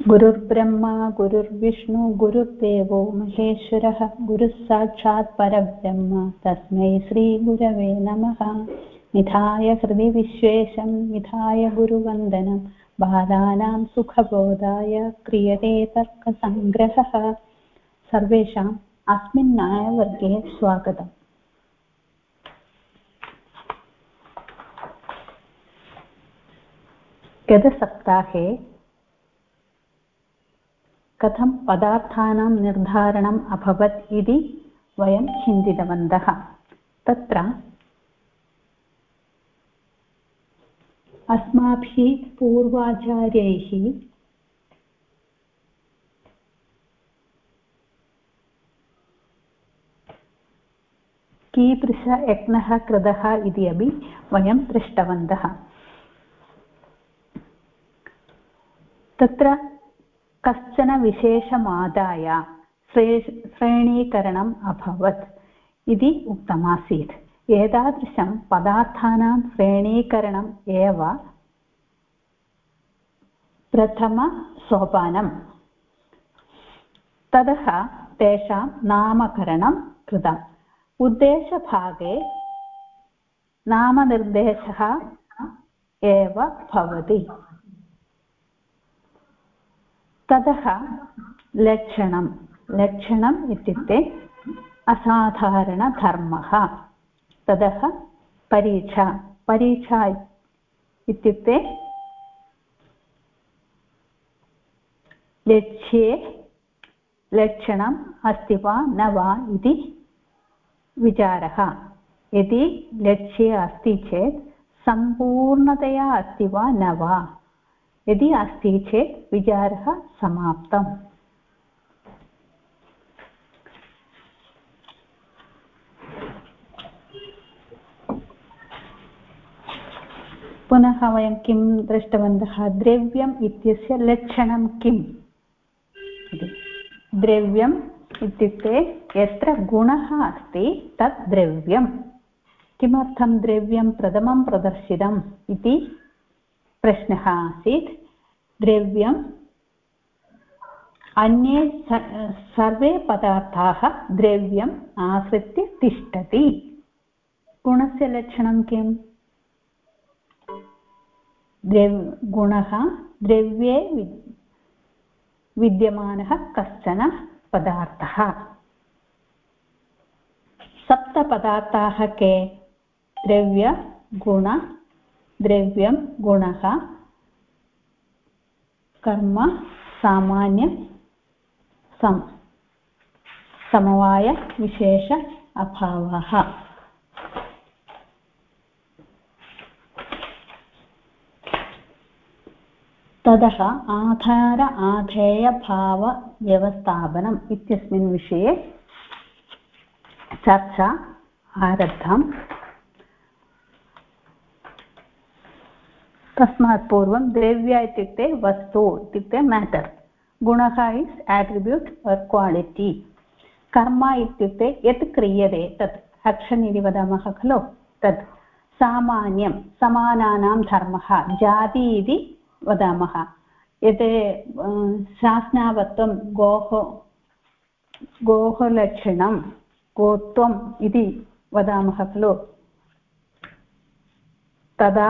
गुरुर्ब्रह्मा गुरुर्विष्णु गुरुर्देवो महेश्वरः गुरुः साक्षात् परब्रह्म तस्मै श्रीगुरवे नमः। निधाय हृदि विश्वेशं निधाय गुरुवन्दनं बालानां सुखबोधाय क्रियते तर्कसङ्ग्रहः। सर्वेषाम् अस्मिन् न्यायवर्गे स्वागतम्। गतसप्ताहे कथं पदार्थानां निर्धारणम् अभवत् इति वयं चिन्तितवन्तः। तत्र अस्माभिः पूर्वाचार्यैः कीदृशयत्नः कृतः इति अपि वयं दृष्टवन्तः। तत्र कश्चन विशेषमादाय श्रेणीकरणम् अभवत् इति उक्तमासीत्। एतादृशं पदार्थानां श्रेणीकरणम् एव प्रथमसोपानं। ततः तेषां नामकरणं कृतम्। उद्देशभागे नामनिर्देशः एव भवति। ततः लक्षणम् इत्युक्ते असाधारणधर्मः। ततः परीक्षा इत्युक्ते लक्ष्ये लक्षणम् अस्ति वा न वा इति विचारः। यदि लक्ष्ये अस्ति चेत् सम्पूर्णतया अस्ति वा न वा, यदि अस्ति चेत् विचारः समाप्तम्। पुनः वयं किं दृष्टवन्तः? द्रव्यम् इत्यस्य लक्षणं किम् इति। द्रव्यम् इत्युक्ते यत्र गुणः अस्ति तत् द्रव्यम्। किमर्थं द्रव्यं प्रथमं प्रदर्शितम् इति प्रश्नः आसीत्। द्रव्यम् अन्ये सर्वे पदार्थाः द्रव्यम् आश्रित्य तिष्ठति। गुणस्य लक्षणं किम्? गुणः द्रव्ये विद्यमानः कश्चन पदार्थः। सप्तपदार्थाः के? द्रव्यं गुणः कर्म सामान्य समवाय विशेष अभावः। ततः आधार आधेय भाव व्यवस्थापनम् इत्यस्मिन् विषये चर्चा आरब्धम्। तस्मात् पूर्वं द्रव्य इत्युक्ते वस्तु इत्युक्ते मैटर्। गुणः इस् एट्रिब्यूट् और क्वालिटी। कर्म इत्युक्ते यत् क्रियते तत् एक्शन् इति वदामः खलु, तत्। सामान्यं समानानां धर्मः, जाति इति वदामः। यत् शासनावत्वं गोः लक्षणं गोत्वम् इति वदामः खलु, तदा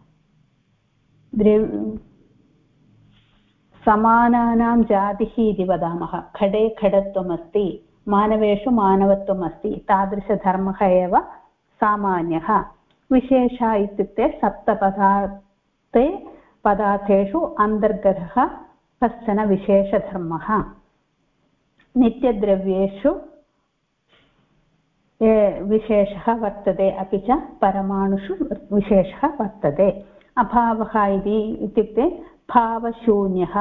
समानानां जातिः इति वदामः। खडे खडत्वमस्ति, मानवेषु मानवत्वमस्ति, तादृशधर्मः एव सामान्यः। विशेषः इत्युक्ते पदार्थेषु अन्तर्गतः कश्चन विशेषधर्मः। नित्यद्रव्येषु विशेषः वर्तते, अपि च परमाणुषु विशेषः वर्तते। अभावः इत्युक्ते भावशून्यः।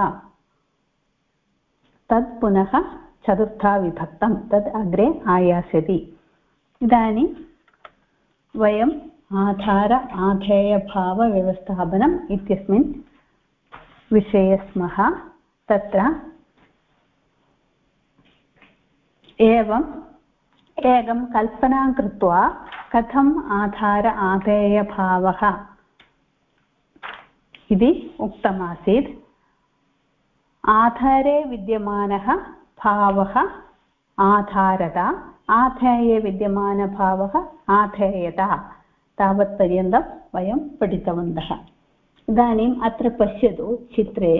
तत् पुनः चतुर्था विभक्तं, तत् अग्रे आयास्यति। इदानीं वयम् आधार आधेय भाव व्यवस्थापनम् इत्यस्मिन् विषये स्मः। तत्र एकं कल्पनां कृत्वा कथम् आधार आधेय भावः इति उक्तमासीत्। आधारे विद्यमानः भावः आधारता, आधेये विद्यमानभावः आधेयता। तावत्पर्यन्तं वयं पठितवन्तः। इदानीम् अत्र पश्यतु चित्रे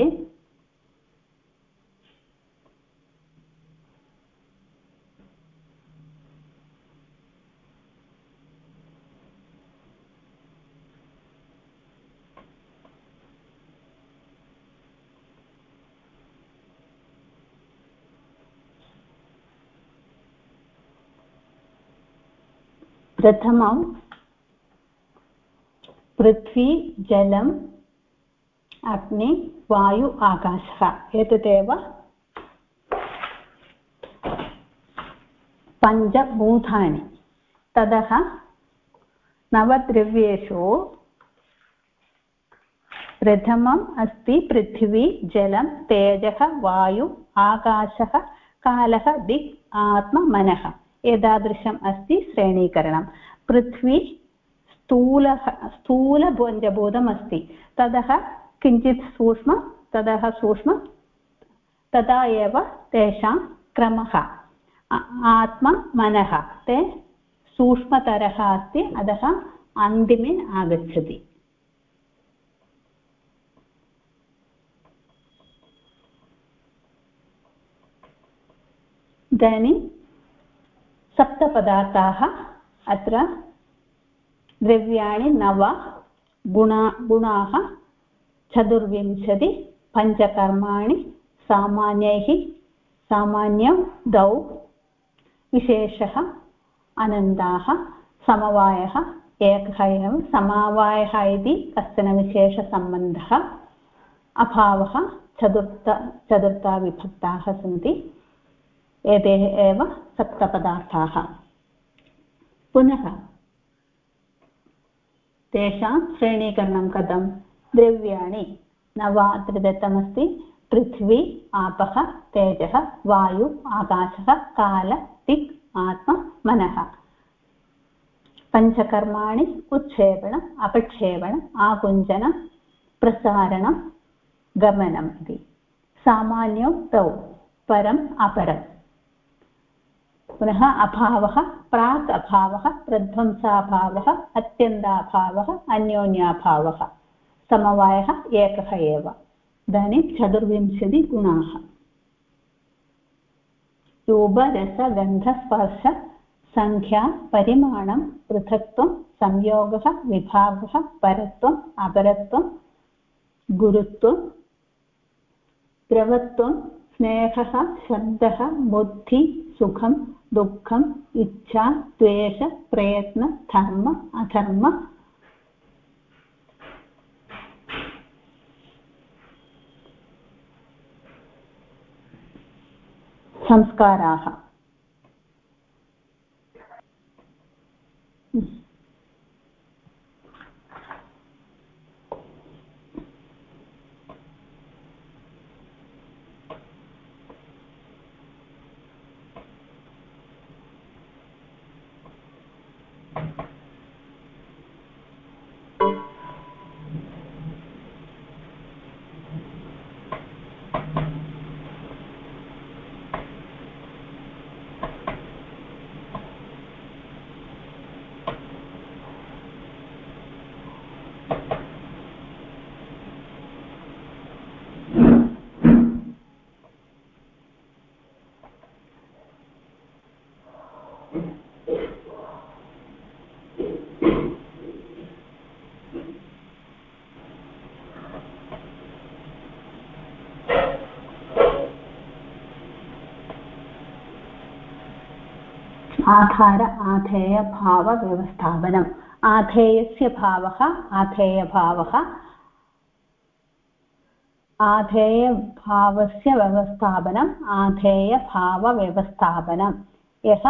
प्रथमं पृथ्वी जलम् अग्नि वायु आकाशः, एतदेव पञ्चभूतानि। ततः नवद्रव्येषु प्रथमम् अस्ति पृथ्वी जलं तेजः वायु आकाशः कालः दिक् आत्म मनः। एतादृशम् अस्ति श्रेणीकरणं। पृथ्वी स्थूलपञ्चभूतम् अस्ति, ततः किञ्चित् सूक्ष्म, ततः सूक्ष्म, तदा एव तेषां क्रमः। आत्म मनः ते सूक्ष्मतरः अस्ति, अतः अन्तिमे आगच्छति। इदानीं सप्तपदार्थाः अत्र द्रव्याणि 9, गुणाः 24, पञ्चकर्माणि सामान्यैः सामान्यं 2, विशेषः अनन्ताः, समवायः एकः एव। समवायः इति कश्चन विशेषसम्बन्धः, अभावः चतुर्था विभक्ताः सन्ति। एते एव सप्तपदार्थाः। पुनः तेषां श्रेणीकरणं कथं? द्रव्याणि 9 अत्र दत्तमस्ति। पृथ्वी आपः तेजः वायु आकाशः काल दिक् आत्मा मनः। पञ्चकर्माणि उत्क्षेपणम् अपक्षेपणम् आकुञ्चनं प्रसारणं गमनम् इति। सामान्यौ 2, परम् अपरम्। पुनः अभावः प्राक् अभावः प्रध्वंसाभावः अत्यन्ताभावः अन्योन्याभावः। समवायः एकः एव। इदानीं 24 गुणाः। रूपरसगन्धस्पर्श संख्या परिमाणं पृथक्त्वं संयोगः विभागः परत्वम् अपरत्वं गुरुत्वं द्रवत्वं स्नेहः शब्दः बुद्धि सुखं दुःखम् इच्छा द्वेष प्रयत्न धर्म अधर्म संस्काराः। आधार आधेय भाव व्यवस्थापनम्। आधेयस्य भावः आधेयभावः, आधेयभावस्य व्यवस्थापनम् आधेयभावव्यवस्थापनं। यः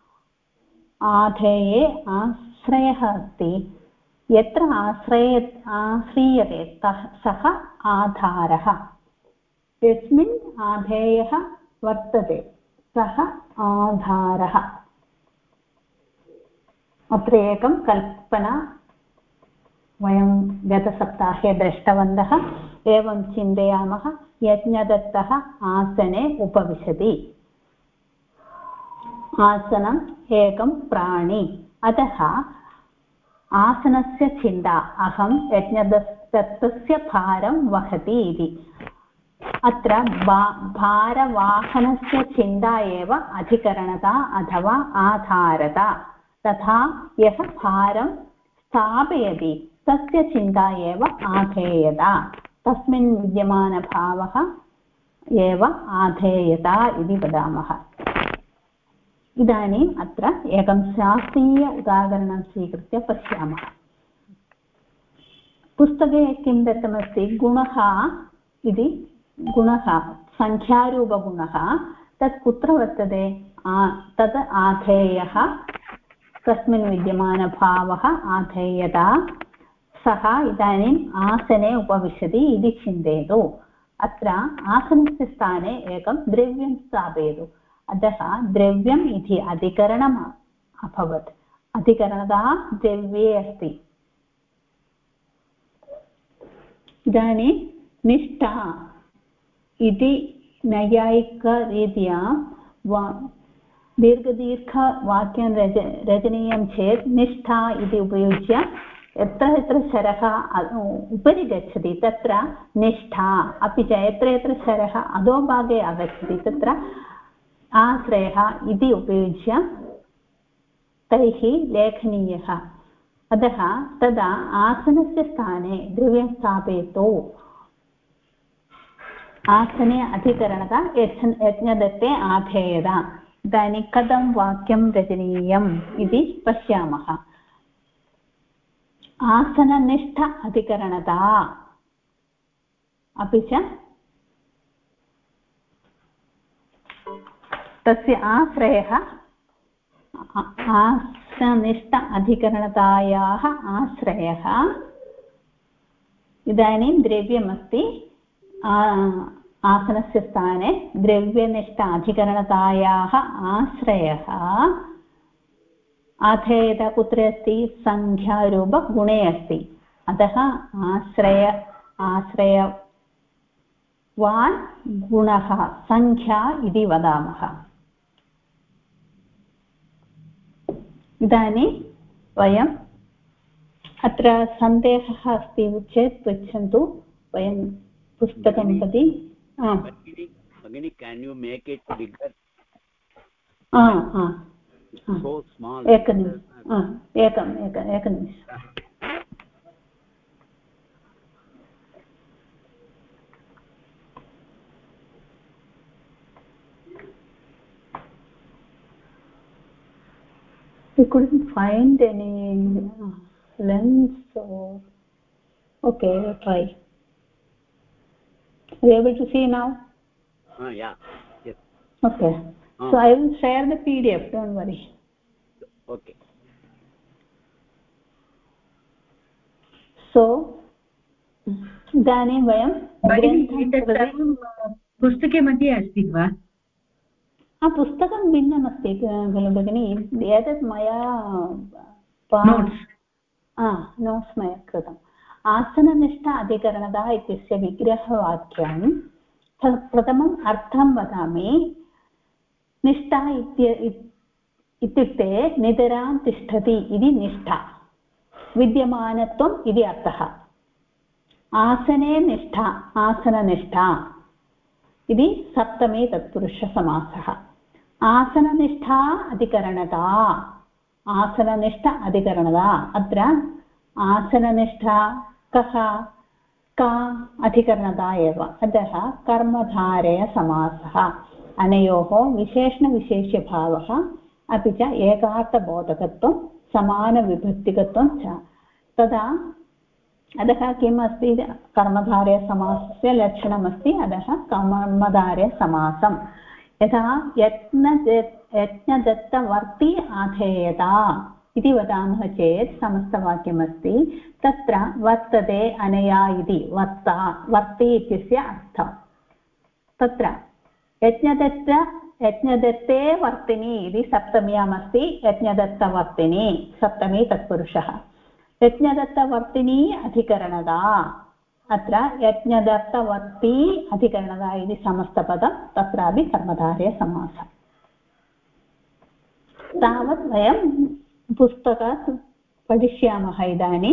आधेये आश्रयः अस्ति, यत्र आश्रीयते सः आधारः। यस्मिन् आधेयः वर्तते सः आधारः। अत्र एकं कल्पना वयं गतसप्ताहे दृष्टवन्तः। एवं चिन्तयामः, यज्ञदत्तः आसने उपविशति। आसनम् एकं प्राणी, अतः आसनस्य चिन्ता अहं यज्ञदत्तस्य भारं वहति इति। अत्र भारवाहनस्य चिन्ता एव अधिकरणता अथवा आधारता, तथा यः भारं स्थापयति तस्य चिन्ता एव आधेयता, तस्मिन् विद्यमानभावः एव आधेयता इति वदामः। इदानीम् अत्र एकं शास्त्रीय उदाहरणं स्वीकृत्य पश्यामः। पुस्तके किं दत्तमस्ति, गुणः इति गुणः, संख्यारूपगुणः, तत् कुत्र वर्तते, तत् आधेयः, तस्मिन् विद्यमानभावः आधेयता। सः इदानीम् आसने उपविशति इति चिन्तयतु। अत्र आसनस्य स्थाने एकं द्रव्यं स्थापयतु। अतः द्रव्यम् इति अधिकरणम् अभवत्, अधिकरणता द्रव्ये अस्ति। इदानीं निष्ठा इति नैयायिकरीत्या दीर्घवाक्यं रचनीयं चेत् निष्ठा इति उपयुज्य यत्र यत्र शरः उपरि गच्छति तत्र निष्ठा, अपि च यत्र यत्र शरः अधोभागे आगच्छति तत्र आश्रयः इति उपयुज्य तैः लेखनीयः। अतः तदा आसनस्य स्थाने द्रव्यं स्थापयतु। आसने अधिकरणता, यज्ञदत्ते आधेयता। इदानीं कथं वाक्यं रचनीयम् इति पश्यामः। आसननिष्ठ अधिकरणता, अपि च तस्य आश्रयः, आसननिष्ठ अधिकरणतायाः आश्रयः। इदानीं द्रव्यमस्ति, आसनस्य स्थाने द्रव्यनिष्ठ अधिकरणतायाः आश्रयः आधेयता कुत्र अस्ति, संख्यारूपगुणे अस्ति। अतः आश्रयवान् गुणः संख्या इति वदामः। इदानीं वयम् अत्र सन्देहः अस्ति चेत् पृच्छन्तु। वयं पुस्तकं प्रति भगिनी, can you make it bigger? So small. एकनिमिषम्। We couldn't find any lens, so okay, we'll try. Are you able to see now? Yeah. Yes. Okay. So I will share the PDF, don't worry. Okay. So इदानीं वयं पुस्तके मध्ये अस्ति वा? पुस्तकं भिन्नमस्ति खलु भगिनि, एतत् मया नोट्स् मया कृतम्। आसननिष्ठ अधिकरणता इत्यस्य विग्रहवाक्यं प्रथमम् अर्थं वदामि। निष्ठा इत्युक्ते नितरां तिष्ठति इति निष्ठा, विद्यमानत्वम् इति अर्थः। आसने निष्ठा, आसननिष्ठा इति सप्तमी तत्पुरुषसमासः। आसननिष्ठा अधिकरणता, आसननिष्ठ अधिकरणता। अत्र आसननिष्ठा का अधिकरणता एव। अतः कर्मधारयसमासः। अनयोः विशेषणविशेष्यभावः, अपि च एकार्थबोधकत्वं, समानविभक्तिकत्वं च। तदा अतः किम् अस्ति, कर्मधारयसमासस्य लक्षणमस्ति। अतः कर्मधारयसमासं यथा यज्ञदत्तवर्ती आधेयता इति वदामः चेत् समस्तवाक्यमस्ति। तत्र वर्तते अनया इति वर्ति इत्यस्य अर्थः। तत्र यज्ञदत्ते वर्तिनी इति सप्तम्यामस्ति। यज्ञदत्तवर्तिनी सप्तमी तत्पुरुषः। यज्ञदत्तवर्तिनी अधिकरणदा अत्र यज्ञदत्तवर्ती अधिकरणदा इति समस्तपदं तत्रापि कर्मधारयसमासः तावत् वयं पुस्तकात् पठिष्यामः इदानीं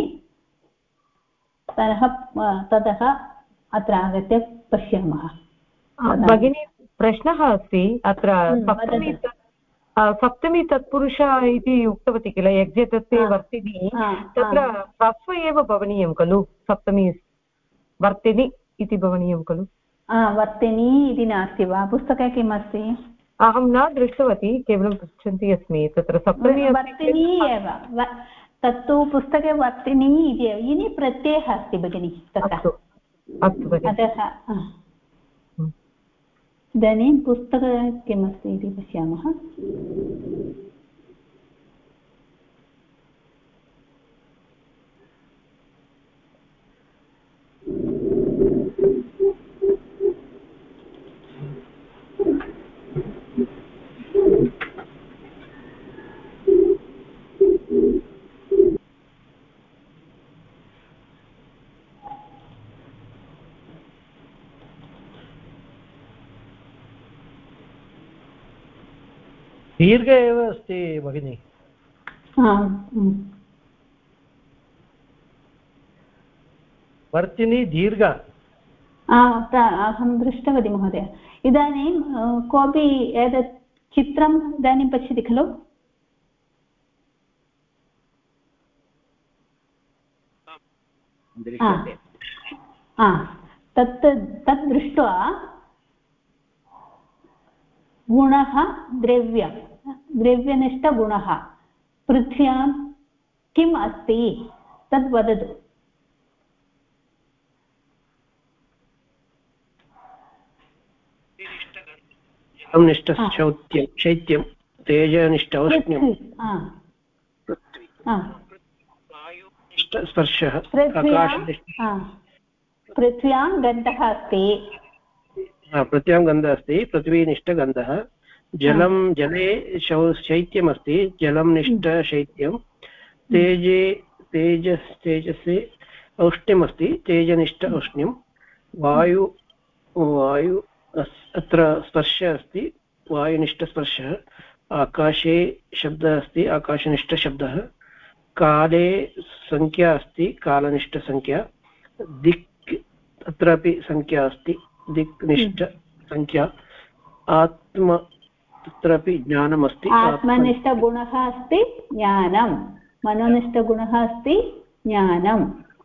ततः अत्र आगत्य पश्यामः भगिनी प्रश्नः अस्ति अत्र सप्तमी तत्पुरुष इति उक्तवती किल यज्ञदत्ते वर्तिनी तत्र ह्रस्व एव भवनीयं खलु सप्तमी वर्तिनी इति भवनीयं खलु वर्तिनी इति नास्ति वा पुस्तके किम् अस्ति अहं न दृष्टवती केवलं पृच्छन्ती अस्मि तत्र सप्तमी वर्तिनी एव तत्तु पुस्तके वर्तिनी इति प्रत्ययः अस्ति भगिनि तत्र अतः इदानीं पुस्तके किमस्ति इति पश्यामः दीर्घ एव अस्ति भगिनि वर्तिनी दीर्घ अहं दृष्टवती महोदय इदानीं कोऽपि एतत् चित्रम् इदानीं पश्यति खलु तत् दृष्ट्वा गुणः द्रव्यनिष्ठगुणः पृथ्व्यां किम् अस्ति तद् वदतु शैत्यं तेजनिष्ठौष्ण्यं स्पर्शः पृथ्व्यां गन्धः अस्ति पृथ्व्यां गन्धः अस्ति पृथ्वीनिष्ठगन्धः जलं जले शैत्यमस्ति जलं निष्ठशैत्यं तेजसे औष्ण्यमस्ति तेजनिष्ठ औष्ण्यं वायु अत्र स्पर्शः अस्ति वायुनिष्ठस्पर्शः आकाशे शब्दः अस्ति आकाशनिष्ठशब्दः काले संख्या अस्ति कालनिष्ठसंख्या दिक् अत्रापि संख्या अस्ति दिक्निष्ठ संख्या आत्म तत्रापि ज्ञानमस्ति आत्मनिष्ठगुणः अस्ति ज्ञानं मनोनिष्ठगुणः अस्ति ज्ञानम्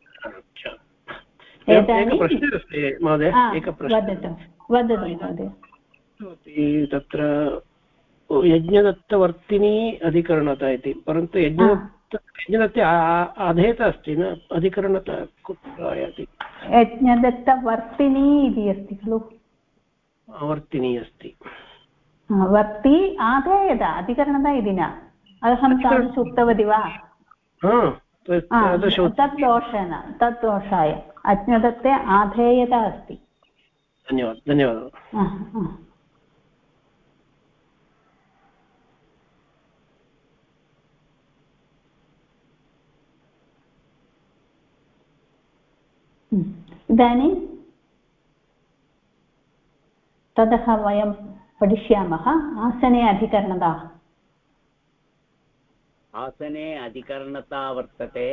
एकः प्रश्नः अस्ति महोदय एकः प्रश्नः वदतु महोदय तत्र यज्ञदत्तवर्तिनी अधिकरणता इति परन्तु यज्ञदत्ते अधेयता अस्ति न अधिकरणता कुत्र आयाति यज्ञदत्तवर्तिनी इति अस्ति खलु वर्तिनी अस्ति वर्ति आधेयता अधिकरणता इति न अहं तादृश उक्तवती वा तत् दोषाय अज्ञदत्ते आधेयता अस्ति धन्यवादः इदानीं ततः वयं पठिष्यामः आसने अधिकरणता आसने अधिकरणता वर्तते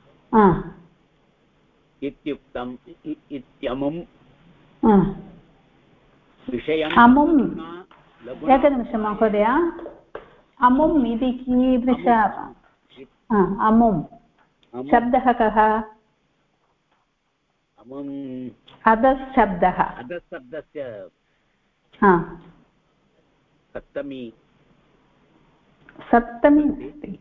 इत्युक्तम् इत्यमुं विषयम् अमुम् एकनिमिषं महोदय अमुम् इति कीदृश अमुं शब्दः कः अधशब्दः अधशब्दस्य सप्तमी अस्ति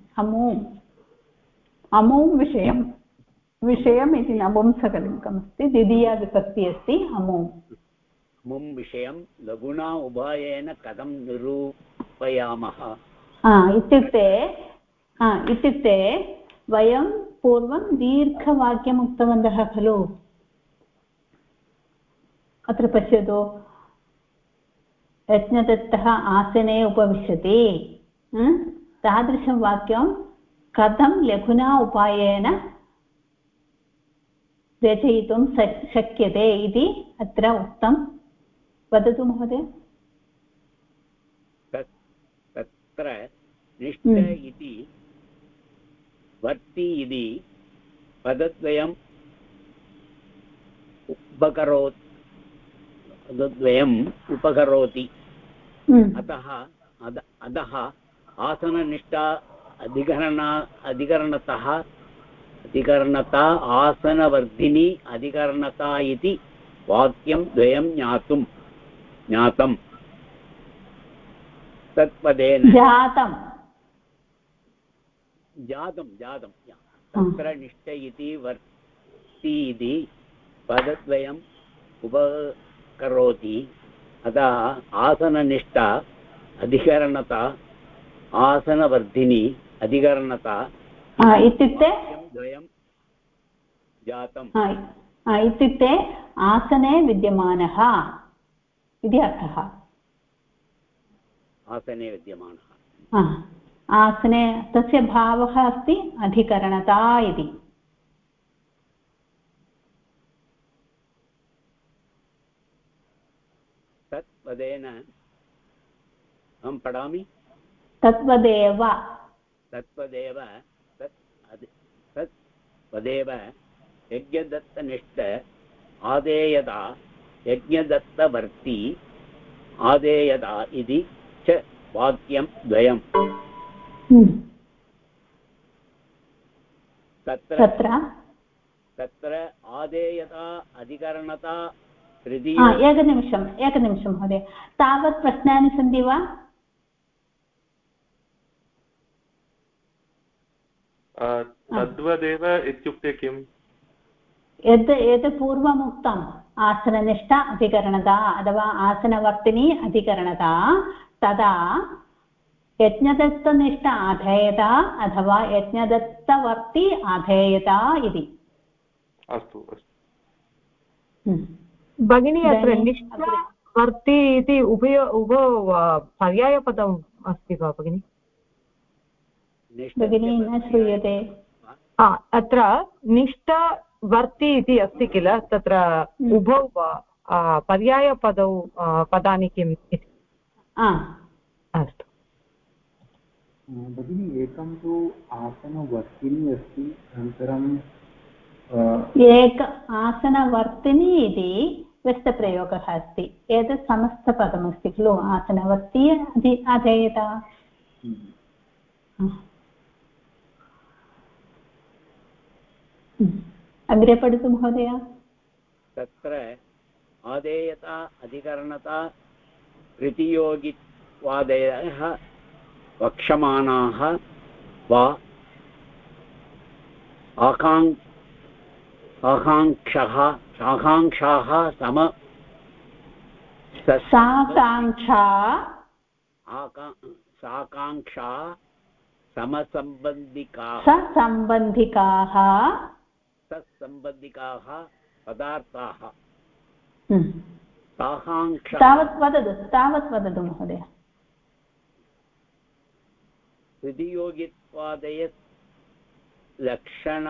अमुं विषयम् इति नपुंसकलिङ्गमस्ति द्वितीया विभक्ति अस्ति अमुं विषयं लघुना उभयेन कथं निरूपयामः इत्युक्ते वयं पूर्वं दीर्घवाक्यम् उक्तवन्तः खलु अत्र पश्यतु यज्ञदत्तः आसने उपविशति तादृशं वाक्यं कथं लघुना उपायेन रचयितुं शक्यते इति अत्र उक्तं वदतु महोदय तत्र निष्ठ इति वर्ति इति पदद्वयम् उपकरोति अतः आसननिष्ठा अधिकरणता आसनवर्धिनी अधिकरणता इति वाक्यं द्वयं ज्ञातं तत्पदेन जातं तत्र निष्ठ इति वर्ति इति पदद्वयम् उपकरोति अतः आसननिष्ठा अधिकरणता आसनवर्धिनी अधिकरणता इत्युक्ते द्वयं जातम् इत्युक्ते आसने विद्यमानः इति अर्थः आसने विद्यमानः आसने तस्य भावः अस्ति अधिकरणता इति तत्पदेन अहं पठामि तत्पदेव यज्ञदत्तनिष्ठ आदेयता यज्ञदत्तवर्ती आदेयता इति च वाक्यं द्वयम् तत्र आदेयता अधिकरणता तृतीय एकनिमिषं महोदय तावत् प्रश्नानि सन्ति वा तद्वदेव इत्युक्ते किम् यत् पूर्वमुक्तम् आसननिष्ठा अधिकरणता अथवा आसनवर्तिनी अधिकरणता तदा यज्ञदत्तनिष्ठ आधेयता अथवा यज्ञदत्तवर्ति आधेयता इति अस्तु भगिनी अत्र निष्ठा वर्ति इति उभौ पर्यायपदम् अस्ति वा भगिनि भगिनी न श्रूयते अत्र निष्ठ वर्ति इति अस्ति किल तत्र उभौ पर्यायपदौ पदानि किम् इति अस्तु भगिनी एकं तु आसनवर्तिनी अस्ति अनन्तरं एक आसनवर्तिनी इति व्यस्तप्रयोगः अस्ति एतत् समस्तपदमस्ति खलु आसनवर्ती अधेयता अग्रे पठतु महोदय तत्र आदेयता अधिकरणता प्रतियोगित्वादयः वक्ष्यमाणाः वा आकाङ्क्षाः सत्सम्बन्धिकाः पदार्थाः तावत् वदतु महोदय प्रतियोगित्वादय लक्षण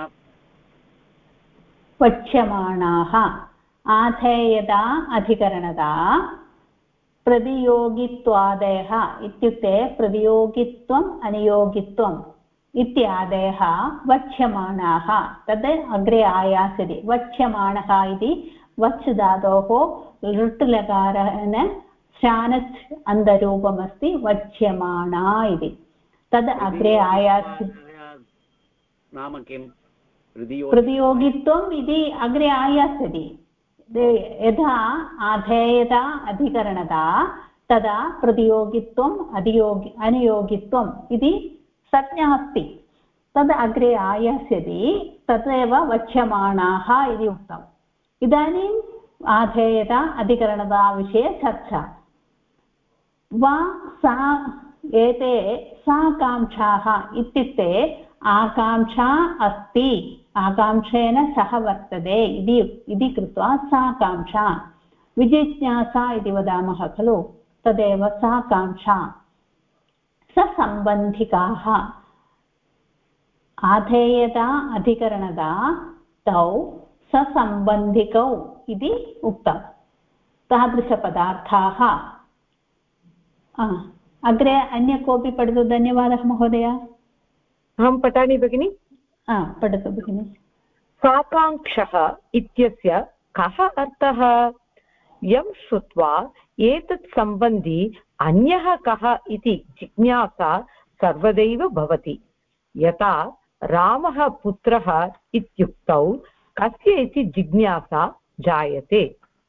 वक्ष्यमाणाः आधेयता अधिकरणता प्रतियोगित्वादयः इत्युक्ते प्रतियोगित्वम् अनियोगित्वम् इत्यादयः वक्ष्यमाणाः तद् अग्रे आयास्यति वक्ष्यमाणः इति वच् धातोः लृट् लकारेण शानच् अन्तरूपमस्ति वक्ष्यमाणा इति तद् अग्रे आयास्यति नाम किं प्रतियोगित्वम् इति अग्रे आयास्यति यथा आधेयता अधिकरणता तदा प्रतियोगित्वम् अनियोगित्वम् इति संज्ञा अस्ति तद् अग्रे आयास्यति तदेव वक्ष्यमाणाः इति उक्तम् इदानीम् आधेयता अधिकरणता विषये चर्चा वा सा एते साकाङ्क्षाः इत्युक्ते आकाङ्क्षा अस्ति आकाङ्क्षेन सह वर्तते इति कृत्वा साकाङ्क्षा विजिज्ञासा इति वदामः खलु तदेव साकाङ्क्षा ससम्बन्धिकाः आधेयता अधिकरणता तौ ससम्बन्धिकौ इति उक्तं तादृशपदार्थाः। अग्रे अन्य कोऽपि पठतु। धन्यवादः महोदय। अहं पठामि भगिनि। पठतु भगिनि। साकाङ्क्षः इत्यस्य कः अर्थः? यं श्रुत्वा एतत् सम्बन्धी अन्यः कः इति जिज्ञासा सर्वदैव भवति। यथा रामः पुत्रः इत्युक्तौ कस्य इति जिज्ञासा जायते।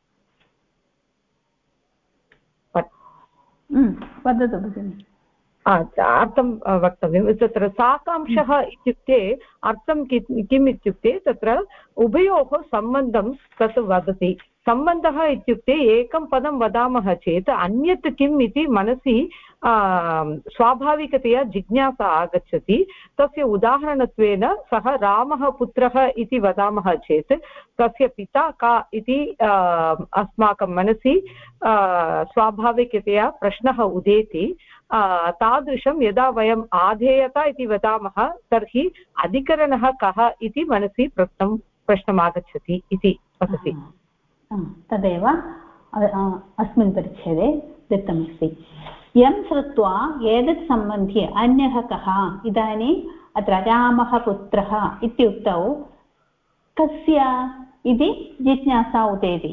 वदतु भगिनि। अर्थं वक्तव्यं। तत्र साकांक्षः इत्युक्ते अर्थं किम् इत्युक्ते तत्र उभयोः सम्बन्धं तत् वदति। सम्बन्धः इत्युक्ते एकं पदं वदामः चेत् अन्यत् किम् इति मनसि स्वाभाविकतया जिज्ञासा आगच्छति। तस्य उदाहरणत्वेन सः रामः पुत्रः इति वदामः चेत् तस्य पिता का इति अस्माकं मनसि स्वाभाविकतया प्रश्नः उदेति। तादृशं यदा वयम् आधेयता इति वदामः तर्हि अधिकरणः कः इति मनसि प्रश्नम् आगच्छति इति वदति। तदेव अस्मिन् परिच्छेदे दत्तमस्ति। यं श्रुत्वा एतत् सम्बन्धी अन्यः कः। इदानीम् अत्र रामः पुत्रः इत्युक्तौ कस्य इति जिज्ञासा उदेति।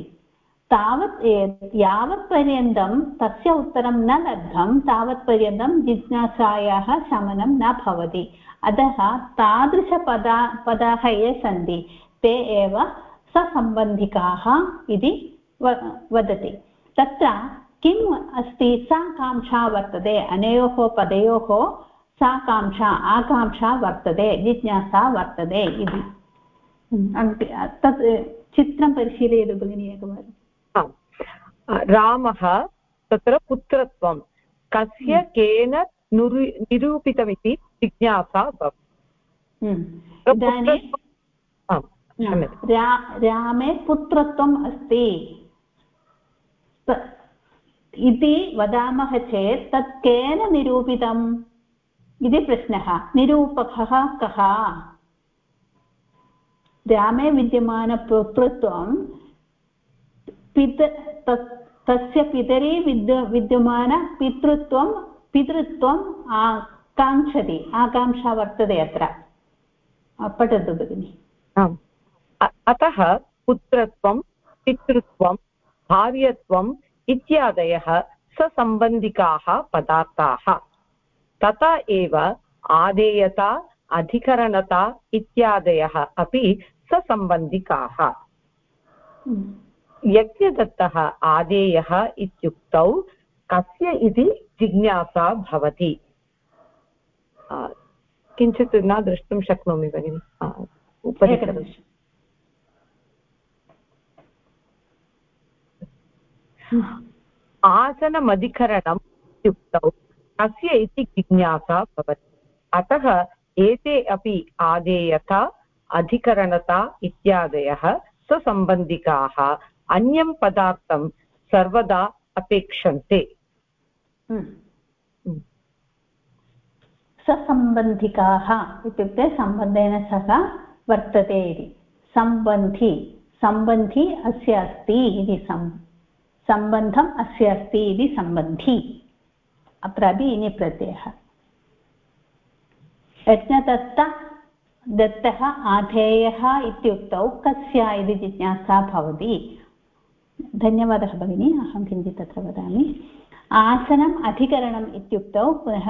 यावत्पर्यन्तं तस्य उत्तरं न लब्धं तावत्पर्यन्तं जिज्ञासायाः शमनं न भवति। अतः तादृशपदाः ये सन्ति ते एव ससम्बन्धिकाः इति वदति। तत्र किम् अस्ति? साकाङ्क्षा वर्तते। अनयोः पदयोः साकाङ्क्षा आकाङ्क्षा वर्तते, जिज्ञासा वर्तते इति। तत् चित्रं परिशीलयतु भगिनि एकवारं। रामः तत्र पुत्रत्वं कस्य केन निरूपितमिति जिज्ञासा भवति। इदानीं रामे पुत्रत्वम् अस्ति इति वदामः चेत् तत् केन निरूपितम् इति प्रश्नः। निरूपकः कः? रामे विद्यमानपुत्रत्वं तस्य पितरि पितृत्वम् काङ्क्षति, आकाङ्क्षा वर्तते अत्र। पठतु भगिनि। अतः पुत्रत्वं पितृत्वं भार्यत्वम् इत्यादयः ससम्बन्धिकाः पदार्थाः। तथा एव आदेयता अधिकरणता इत्यादयः अपि ससम्बन्धिकाः। यज्ञदत्तः आदेयः इत्युक्तौ कस्य इति जिज्ञासा भवति। किञ्चित् न द्रष्टुं शक्नोमि भगिनि। उपरि आसनमधिकरणम् इत्युक्तौ कस्य इति जिज्ञासा भवति। अतः एते अपि आदेयता अधिकरणता इत्यादयः ससम्बन्धिकाः अन्यं पदार्थं सर्वदा अपेक्षन्ते। ससम्बन्धिकाः इत्युक्ते सम्बन्धेन सह वर्तते इति। सम्बन्धी अस्य अस्ति इति सम्बन्धम् अस्य अस्ति इति सम्बन्धी। अत्रापि इनि प्रत्ययः। यज्ञदत्तः आधेयः इत्युक्तौ कस्य इति जिज्ञासा भवति। धन्यवादः भगिनी। अहं किञ्चित् तत्र वदामि। आसनम् अधिकरणम् इत्युक्तौ पुनः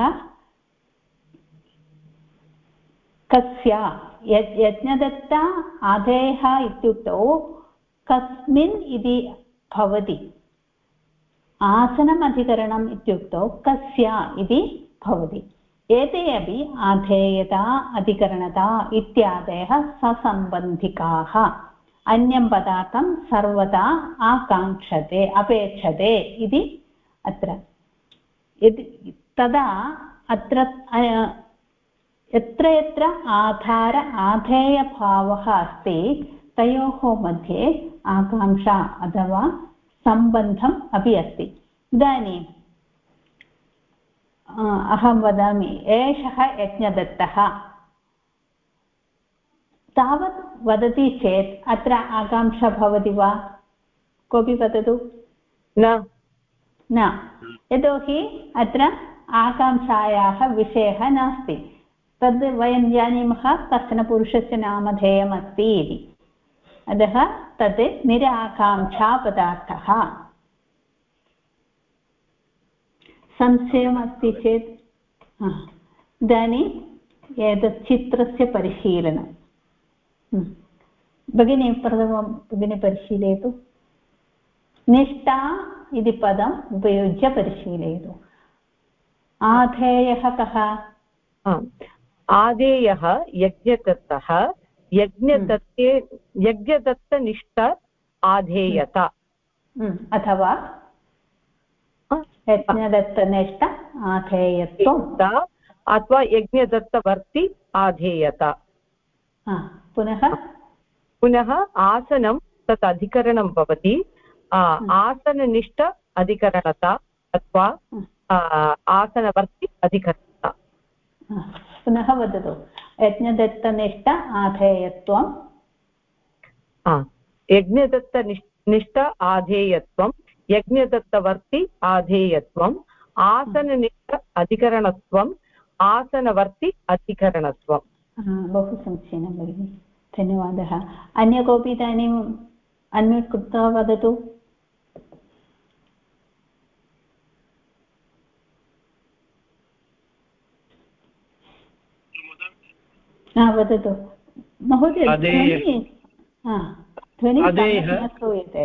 कस्य। यज्ञदत्त आधेयः इत्युक्तौ कस्मिन् इति भवति। आसनम् अधिकरणम् इत्युक्तौ कस्य इति भवति। एते अपि आधेयता अधिकरणता इत्यादयः ससम्बन्धिकाः। अन्यं पदार्थं सर्वदा आकाङ्क्षते अपेक्षते इति अत्र। तदा अत्र यत्र यत्र आधार आधेयभावः अस्ति तयोः मध्ये आकाङ्क्षा अथवा सम्बन्धम् अपि अस्ति। इदानीम् अहं वदामि एषः यज्ञदत्तः तावत् वदति चेत् अत्र आकाङ्क्षा भवति वा? कोऽपि वदतु। न, यतोहि अत्र आकाङ्क्षायाः विषयः नास्ति। तद् वयं जानीमः कश्चन पुरुषस्य नामधेयमस्ति इति, अतः तद् निराकाङ्क्षापदार्थः। संशयमस्ति चेत् इदानीम् एतत् चित्रस्य परिशीलनं। भगिनी प्रथमं भगिनी परिशीलयतु। निष्ठा इति पदम् उपयुज्य परिशीलयतु। आधेयः कः? आदेयः यज्ञदत्तः। यज्ञदत्तनिष्ठ आधेयता अथवा यज्ञदत्तनिष्ठ आधेयत्वम् अथवा यज्ञदत्तवर्ति आधेयता। पुनः आसनं तत् अधिकरणं भवति। आसननिष्ठ अधिकरणता अथवा आसनवर्ति अधिकरणता। पुनः वदतु। यज्ञदत्तनिष्ठ आधेयत्वं। यज्ञदत्तनिष्ठ आधेयत्वं, यज्ञदत्तवर्ति आधेयत्वं, आसननिष्ठ अधिकरणत्वम्, आसनवर्ति अधिकरणत्वं। बहु समीचीनं भगिनि, धन्यवादः। अन्य कोऽपि इदानीम् अन्म्यूट् कृत्वा वदतु। वदतु महोदय, ध्वनिः न श्रूयते।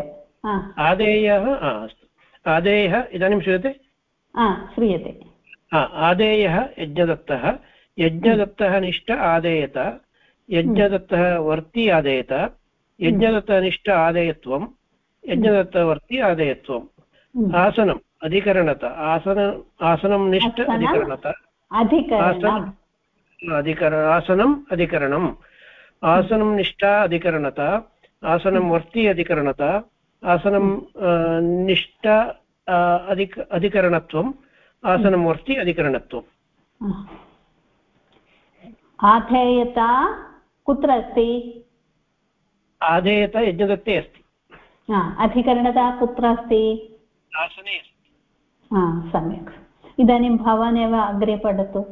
आदेयः इदानीं श्रूयते? श्रूयते। आदेयः यज्ञदत्तः, यज्ञदत्तः निष्ठ आदेयत, यज्ञदत्तः वर्ति आदेयत, यज्ञदत्तनिष्ठ आदेयत्वं, यज्ञदत्तवर्ति आदेयत्वम्। आसनम् अधिकरणता, आसनं निष्ठ अधिकरणता, आसनम् अधिकरणम्, आसनं निष्ठा अधिकरणता, आसनं वर्ति अधिकरणता, आसनं निष्ठ अधिकरणत्वम्, आसनं वर्ति अधिकरणत्वम्। आधेयता कुत्र अस्ति? आधेयता यज्ञदत्ते अस्ति। अधिकरणता कुत्र अस्ति? आसने अस्ति। सम्यक्। इदानीं भवान् एव अग्रे पठतु।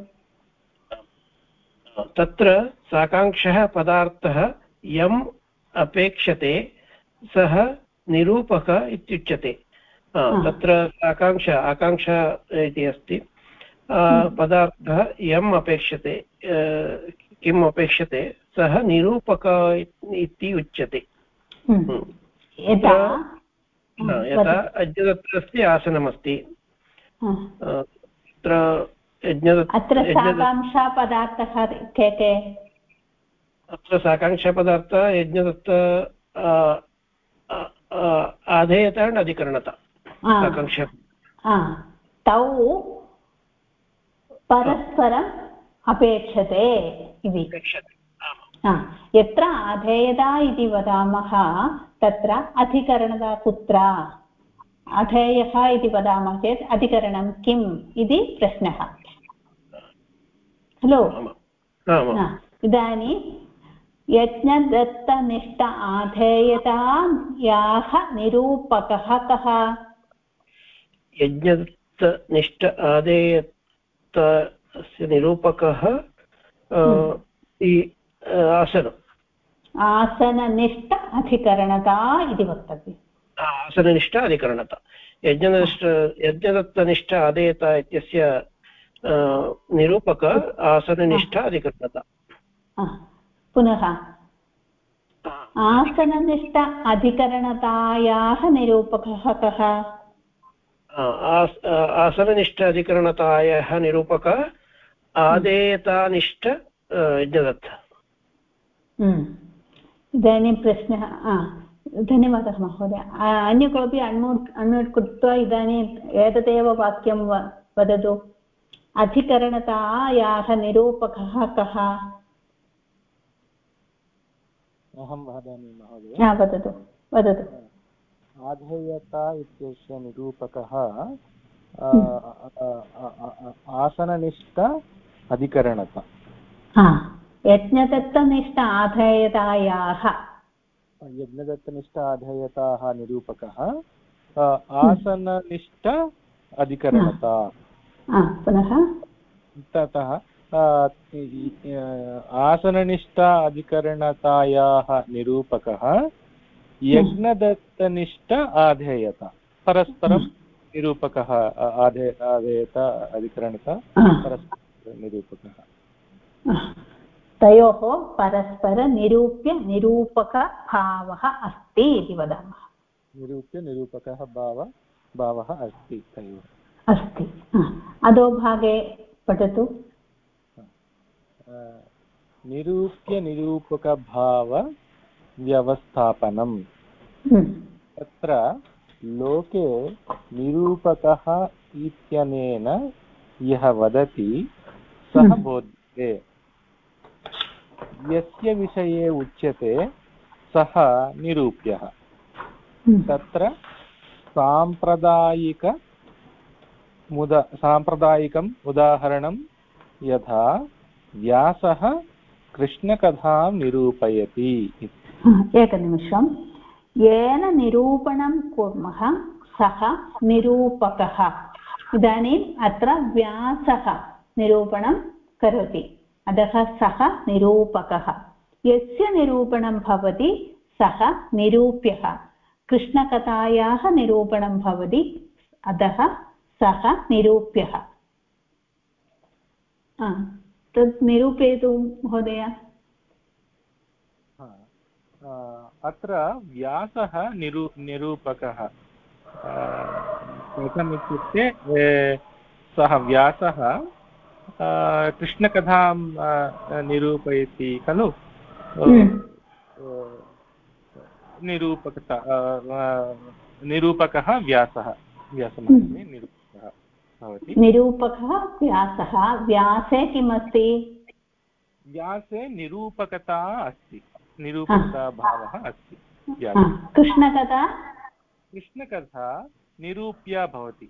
तत्र साकाङ्क्षः पदार्थः यम् अपेक्षते सः निरूपकः इत्युच्यते। तत्र आकाङ्क्षा इति अस्ति। पदार्थः यम् अपेक्षते, किम् अपेक्षते सः निरूपकः इति उच्यते। यथा यज्ञदत्तस्य आसनमस्ति, अत्र साकाङ्क्षापदार्थः के के? अत्र साकाङ्क्षापदार्थः यज्ञदत्त आधेयता and अधिकरणता। साकाङ्क्षा तौ परस्परम् अपेक्षते इति। यत्र आधेयता इति वदामः तत्र अधिकरणता कुत्र? अधेयः इति वदामः चेत् अधिकरणं किम् इति प्रश्नः खलु। इदानीं यज्ञदत्तनिष्ठ आधेयतायाः निरूपकः कः? यज्ञदत्तनिष्ठ आधेयतस्य निरूपकः आसननिष्ठ अधिकरणता इति वक्तव्यम्। आसननिष्ठ अधिकरणता। यज्ञदत्तनिष्ठ आधेयता इत्यस्य निरूपक आसननिष्ठ अधिकरणता। पुनः आसननिष्ठ अधिकरणतायाः निरूपकः कः? आसननिष्ठ अधिकरणतायाः निरूपकः आधेयतानिष्ठ यज्ञदत्त। इदानीं प्रश्नः। धन्यवादः महोदय। अन्य कोऽपि अन्म्यूट् कृत्वा इदानीम् एतदेव वाक्यं वदतु। अधिकरणतायाः निरूपकः कः? अहं वदामि महोदय। वदतु वदतु। आधेयता इत्यस्य निरूपकः आसननिष्ठ अधिकरणता। यज्ञदत्तनिष्ठ आधेयतायाः यज्ञदत्तनिष्ठ आधेयताः निरूपकः आसननिष्ठ अधिकरणता पुनः ततः आसननिष्ठ अधिकरणतायाः निरूपकः यज्ञदत्तनिष्ठ आधेयता परस्परं निरूपकः आधेयता अधिकरणता परस्पर निरूपकः तयोः परस्पर निरूप्य निरूपकभावः अस्ति इति वदामः निरूप्य निरूपकः भावः अस्ति तयोः अस्ति अधोभागे पठतु निरूप्य निरूपकभाव व्यवस्थापनम् तत्र लोके निरूपकः इत्यनेन यः वदति सः बोध्यते यस्य विषये उच्यते सः निरूप्यः तत्र साम्प्रदायिकम् उदाहरणं यथा व्यासः कृष्णकथां निरूपयति एकनिमिषं येन निरूपणं कुर्मः सः निरूपकः इदानीम् अत्र व्यासः निरूपणं करोति अतः सः निरूपकः यस्य निरूपणं भवति सः निरूप्यः कृष्णकथायाः निरूपणं भवति अतः सः निरूप्यः तत् निरूपयतु महोदय अत्र व्यासः निरूपकः कथमित्युक्ते सः व्यासः कृष्णकथां निरूपयति खलु निरूपकः व्यासः व्यासमहात्म्ये निरूपकः भवति निरूपकः व्यासः व्यासे किमस्ति व्यासे निरूपकता अस्ति निरूपकता भावः अस्ति कृष्णकथा निरूप्या भवति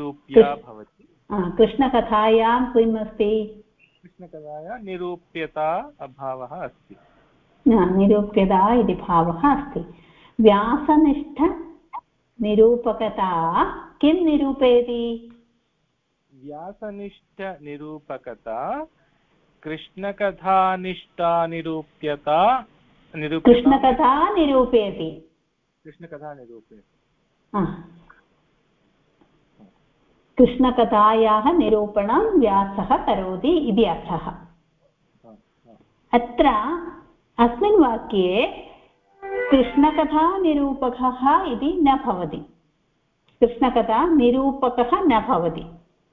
कृष्णकथायां किम् अस्ति कृष्णकथायां निरूप्यता भावः अस्ति निरूप्यता इति भावः अस्ति व्यासनिष्ठ निरूपकता किं निरूपयति व्यासनिष्ठ निरूपकता कृष्णकथानिष्ठा निरूप्यता कृष्णकथा निरूपयति कृष्णकथायाः निरूपणं व्यासः करोति इति अर्थः अत्र अस्मिन् वाक्ये कृष्णकथा निरूपकः इति न भवति कृष्णकथा निरूपकः न भवति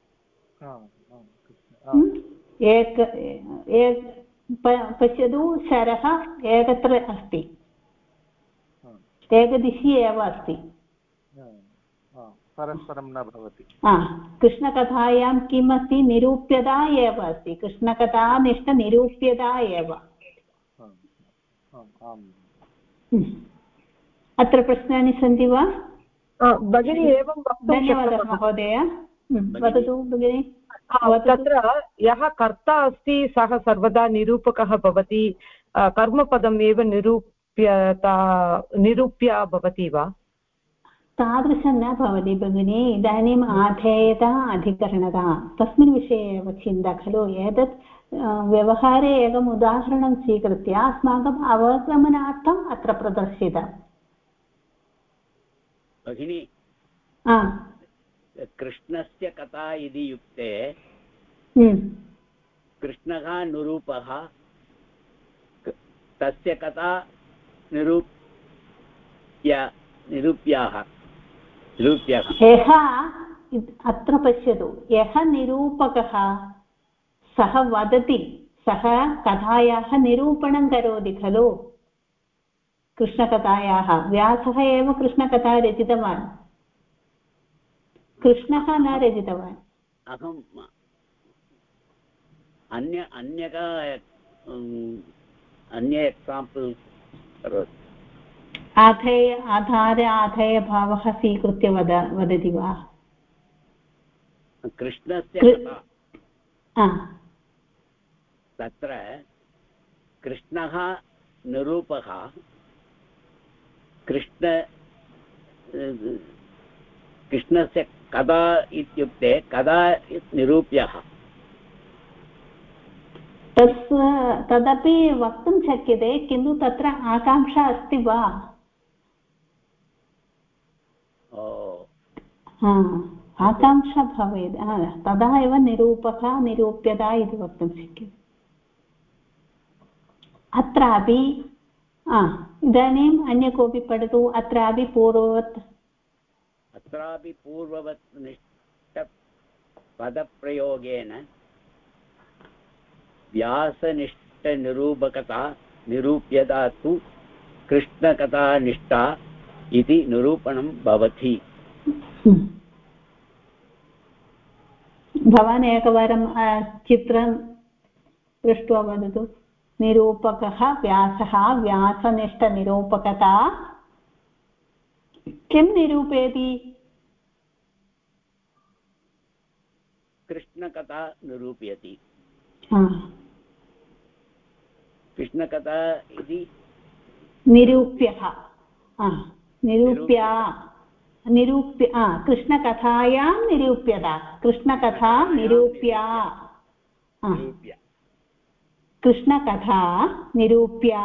पश्यतु शरः एकत्र अस्ति एकदिशि एव अस्ति परस्परं न भवति कृष्णकथायां किम् अस्ति निरूप्यता एव अस्ति कृष्णकथानिष्ठ निरूप्यता एव अत्र प्रश्नानि सन्ति वा भगिनी एवं धन्यवादः महोदय वदतु भगिनी तत्र यः कर्ता अस्ति सः सर्वदा निरूपकः भवति कर्मपदम् एव निरूप्य भवति वा तादृशं न भवति भगिनी इदानीम् आधेयता अधिकरणता तस्मिन् विषये एव चिन्ता खलु एतत् व्यवहारे एकम् उदाहरणं स्वीकृत्य अस्माकम् अवगमनार्थम् अत्र प्रदर्शितम् भगिनी कृष्णस्य कथा इति युक्ते कृष्णः निरूपः तस्य कथा निरूप्यः अत्र पश्यतु यः निरूपकः सः वदति सः कथायाः निरूपणं करोति खलु कृष्णकथायाः व्यासः एव कृष्णकथा रचितवान् कृष्णः न रचितवान् अहम् अन्य एक्साम्पल् करोति आधेयभावः स्वीकृत्य वदति वा कृष्णस्य कथा तत्र कृष्णः निरूपः कृष्णस्य कदा इत्युक्ते कदा निरूप्यः तदपि वक्तुं शक्यते किन्तु तत्र आकाङ्क्षा अस्ति वा आकाङ्क्षा भवेत् तदा एव निरूपः निरूप्यता इति वक्तुं शक्यते अत्रापि इदानीम् अन्य कोऽपि पठतु अत्रापि पूर्ववत् निष्ठपदप्रयोगेन व्यासनिष्ठनिरूपकता निरूप्यता तु कृष्णकथानिष्ठा इति निरूपणं भवति भवान् एकवारं चित्रं दृष्ट्वा वदतु निरूपकः व्यासः व्यासनिष्ठनिरूपकता किं निरूपयति कृष्णकथा निरूपयति कृष्णकथा इति निरूप्यः निरूप्य कृष्णकथायां निरूप्यता कृष्णकथा निरूप्या कृष्णकथा निरूप्या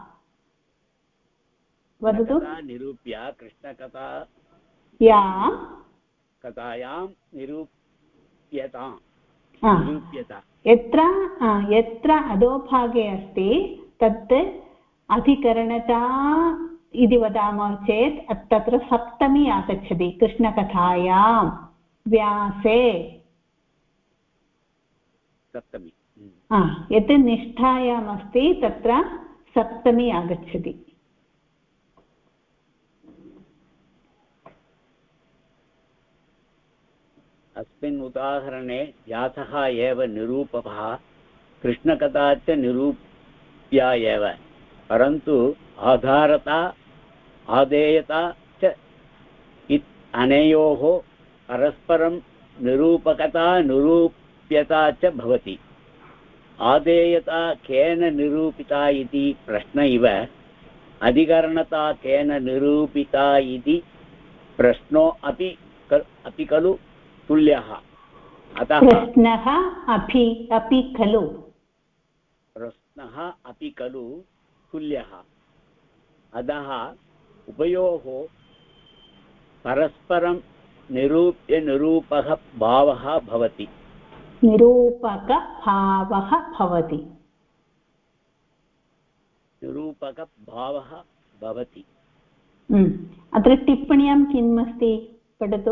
वदतु निरूप्य कृष्णकथा कथायां निरूप्यता यत्र अधोभागे अस्ति तत् अधिकरणता इति वदामः चेत् तत्र सप्तमी आगच्छति कृष्णकथायां व्यासे सप्तमी यत् निष्ठायाम् अस्ति तत्र सप्तमी आगच्छति अस्मिन् उदाहरणे व्यासः एव निरूपकः कृष्णकथा च निरूप्या एव परन्तु आधारता आदेयता च अनयोः परस्परं निरूपकता निरूप्यता च भवति आदेयता केन निरूपिता इति प्रश्न इव अधिकरणता केन निरूपिता इति प्रश्नो अपि खलु तुल्यः अतः प्रश्नः अपि खलु तुल्यः अतः उभयोः परस्परं निरूप्य निरूपकः भावः भवति अत्र टिप्पण्यां किम् अस्ति पठतु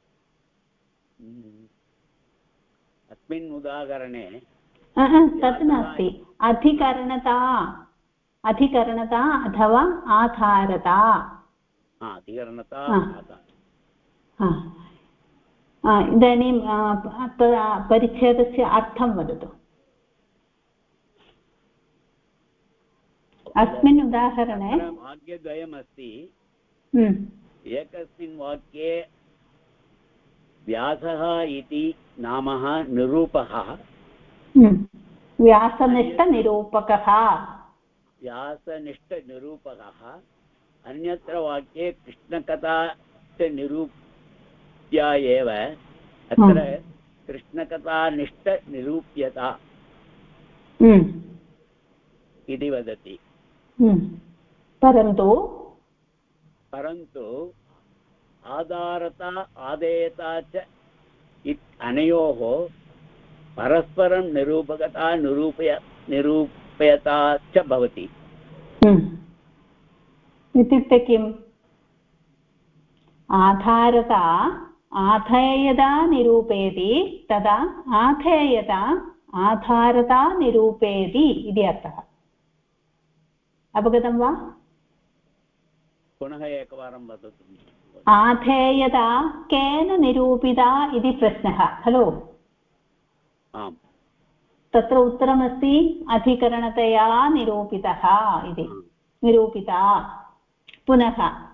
अस्मिन् उदाहरणे तत् नास्ति अधिकरणता अथवा आधारता इदानीं परिच्छेदस्य अर्थं वदतु अस्मिन् उदाहरणे वाक्यद्वयमस्ति एकस्मिन् वाक्ये व्यासः इति नामः निरूपः व्यासनिष्ठनिरूपकः अन्यत्र वाक्ये कृष्णकथा च निरूप्या एव अत्र कृष्णकथानिष्ठनिरूप्यता इति वदति परन्तु आधारता आदेयता च अनयोः परस्परं निरूपकता निरूपयता च भवति इत्युक्ते किम् आधारता आधेयता निरूपयति तदा आधेयता आधारता निरूपयति इति अर्थः अवगतं वा पुनः एकवारं वदतु आधेयता केन निरूपिता इति प्रश्नः खलु आम् तत्र उत्तरमस्ति अधिकरणतया निरूपितः इति निरूपिता पुनः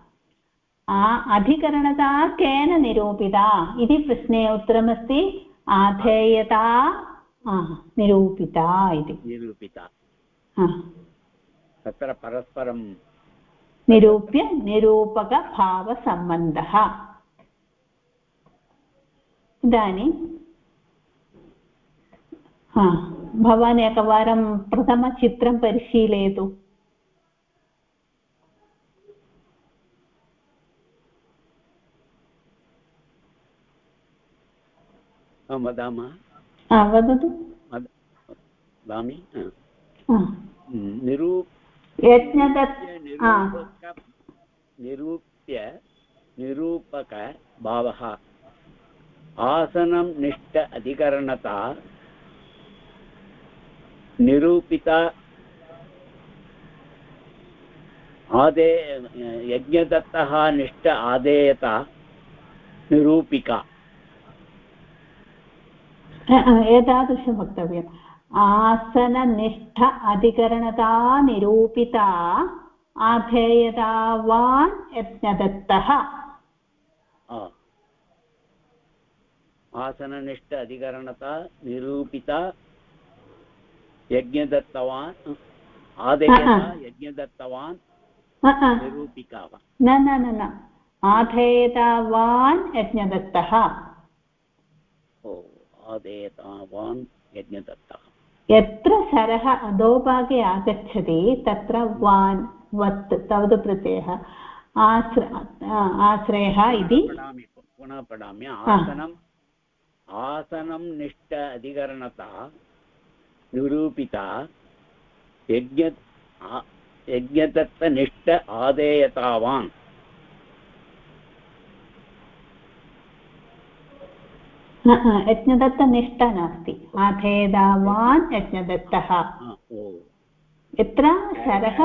अधिकरणता केन निरूपिता इति प्रश्ने उत्तरमस्ति आधेयता निरूपिता इति तत्र परस्परं निरूप्य निरूपकभावसम्बन्धः। इदानीं भवान् एकवारं प्रथमचित्रं परिशीलयतु। वदामः। वदतु। वदामि। निरूप्य निरूपकभावः आसनं निष्ठ अधिकरणता निरूपिता यज्ञदत्तः निष्ठ आदेयता निरूपिका। एतादृशं वक्तव्यम्। आसननिष्ठ अधिकरणता निरूपिता आधेयतावान् यज्ञदत्तः। आसननिष्ठ अधिकरणता निरूपिता यज्ञदत्तवान् आदेयता यज्ञदत्तवान् निरूपिका वा? न न न न, आधेयतावान् यज्ञदत्तः। आदेयतावान् यज्ञदत्तः। यत्र सरः अधोभागे आगच्छति तत्र वान् वत् तवद् प्रत्ययः आश्रयः इति। पुनः पठामि। आसनं निष्ठ अधिकरणता निरूपिता यज्ञदत्तनिष्ठ आदेयतावान्। यज्ञदत्तनिष्ठ नास्ति, आधेयतावान् यज्ञदत्तः। यत्र सरः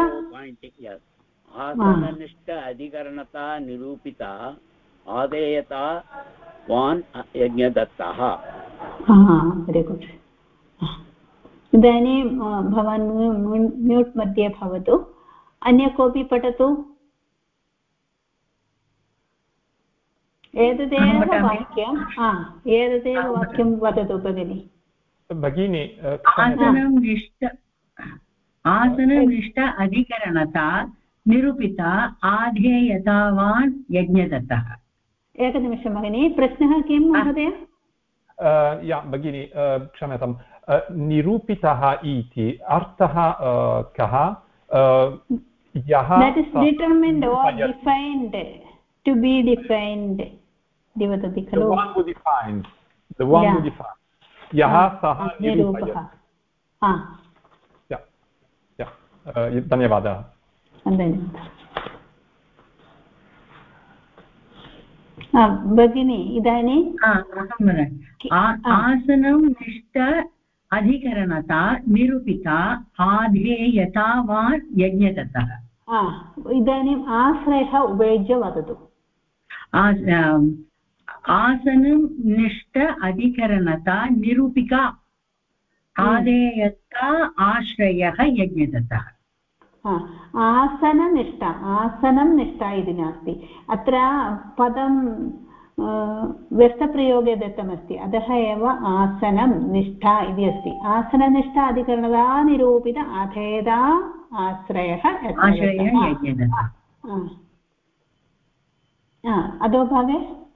आसननिष्ठ अधिकरणता निरूपिता आदेयता वान् यज्ञदत्तः। Very good. इदानीं भवान् म्यूट् मध्ये भवतु। अन्य कोऽपि पठतु। एतदेव वाक्यं वदतु भगिनि। आसननिष्ठ अधिकरणता निरूपिता आधेयतावान् यज्ञदत्तः। एकनिमिषं भगिनि, प्रश्नः किं महोदय? भगिनि क्षम्यतां, निरूपितः इति अर्थः कः? That is determined or defined, to be defined इति वदति खलु? The one who defines. यः सः निरूपयति। धन्यवादः। भगिनि इदानीं आसनं निष्ठ अधिकरणता निरूपिता आधेयतावान् यज्ञदत्तः। इदानीम् आश्रयः उपयुज्य वदतु। आसनं निष्ठ अधिकरणता निरूपिका आधेयता आश्रयः यज्ञदत्तः। आसननिष्ठ, आसनं निष्ठ इति नास्ति, अत्र पदं व्यस्तप्रयोगे दत्तमस्ति, अतः एव आसनं निष्ठा इति अस्ति। आसननिष्ठा अधिकरणता निरूपित अधेयता आश्रयः यज्ञदत्तः। अधोभागे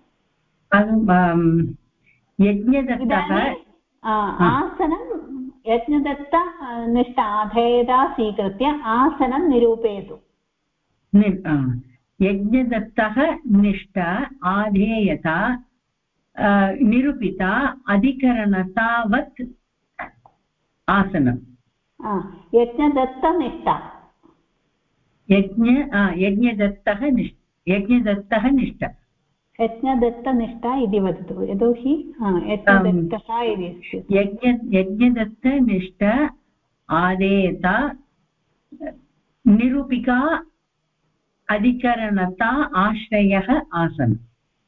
यज्ञदत्तः आसनं यज्ञदत्त निष्ठ आधेयता स्वीकृत्य आसनं निरूपयतु। यज्ञदत्तः निष्ठ आधेयता निरूपिता अधिकरणतावत् आसनं। यज्ञदत्तनिष्ठा यज्ञदत्तः निष्ठ यज्ञदत्तनिष्ठा इति वदतु, यतोहि यज्ञदत्तः इति अस्ति। यज्ञदत्तनिष्ठ आदेयता निरूपिका अधिकरणता आश्रयः आसन्।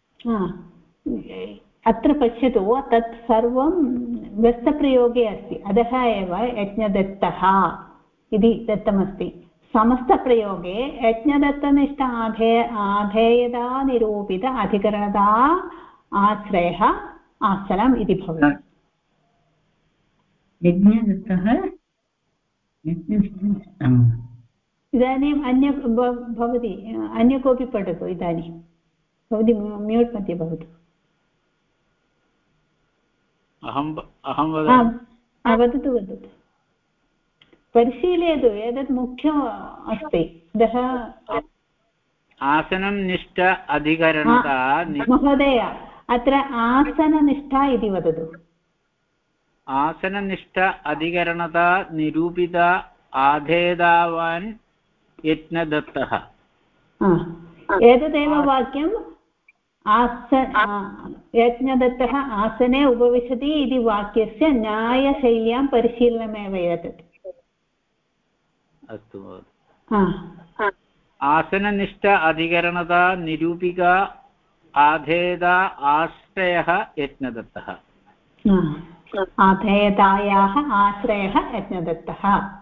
अत्र पश्यतु, तत् सर्वं व्यस्तप्रयोगे अस्ति, अतः एव यज्ञदत्तः इति दत्तमस्ति। समस्तप्रयोगे यज्ञदत्तनिष्ठ आधेयता निरूपित अधिकरणता आश्रयः आसनम् इति भवति। यज्ञदत्तः इदानीम् भवती अन्य कोऽपि पठतु इदानीं भवती म्यूट् मध्ये भवतु वदतु वदतु परिशीलयतु एतत् मुख्यम् अस्ति अतः आसनं निष्ठ अधिकरणता महोदय अत्र आसननिष्ठा इति वदतु आसननिष्ठ अधिकरणता निरूपिता आधेदावान् यज्ञदत्तः एतदेव वाक्यं यज्ञदत्तः आसने उपविशति इति वाक्यस्य न्यायशैल्यां परिशीलनमेव एतत् अस्तु आसननिष्ठ अधिकरणता निरूपिका आधेदा आश्रयः यज्ञदत्तः आधेयतायाः आश्रयः यज्ञदत्तः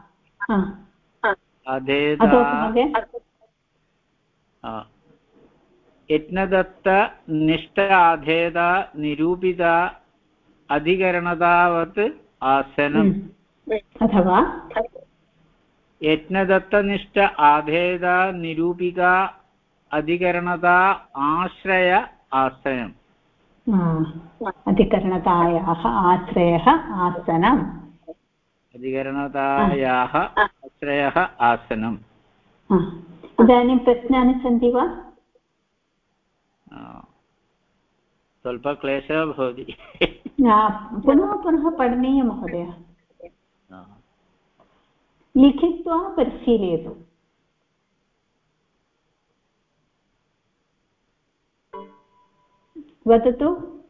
यज्ञदत्त निष्ठ आधेदा निरूपिता अधिकरणतावत् आसनम् अथवा यज्ञदत्तनिष्ठ आधेदा निरूपिका अधिकरणता आश्रय आश्रयम् अधिकरणतायाः आश्रयः आसनम् अधिकरणतायाः आश्रयः आसनम् इदानीं प्रश्नानि सन्ति वा स्वल्पक्लेशः भवति पुनः पुनः पठनीयं महोदय लिखित्वा परिशीलयतु वदतु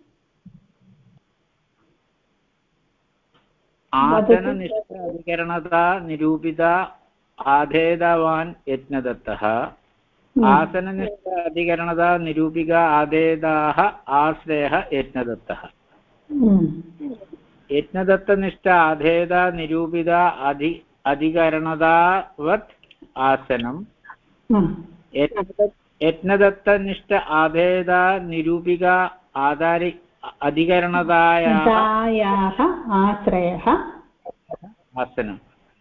आसननिष्ठ अधिकरणता निरूपिता आधेदवान् यज्ञदत्तः आसननिष्ठ अधिकरणता निरूपिका आधेदाः आश्रयः यज्ञदत्तः यज्ञदत्तनिष्ठ आधेदा निरूपिता अधिकरणतावत् आसनम् यज्ञदत्तनिष्ठ आधेदा निरूपिका अधिकरणतायाः आश्रयः आसनम्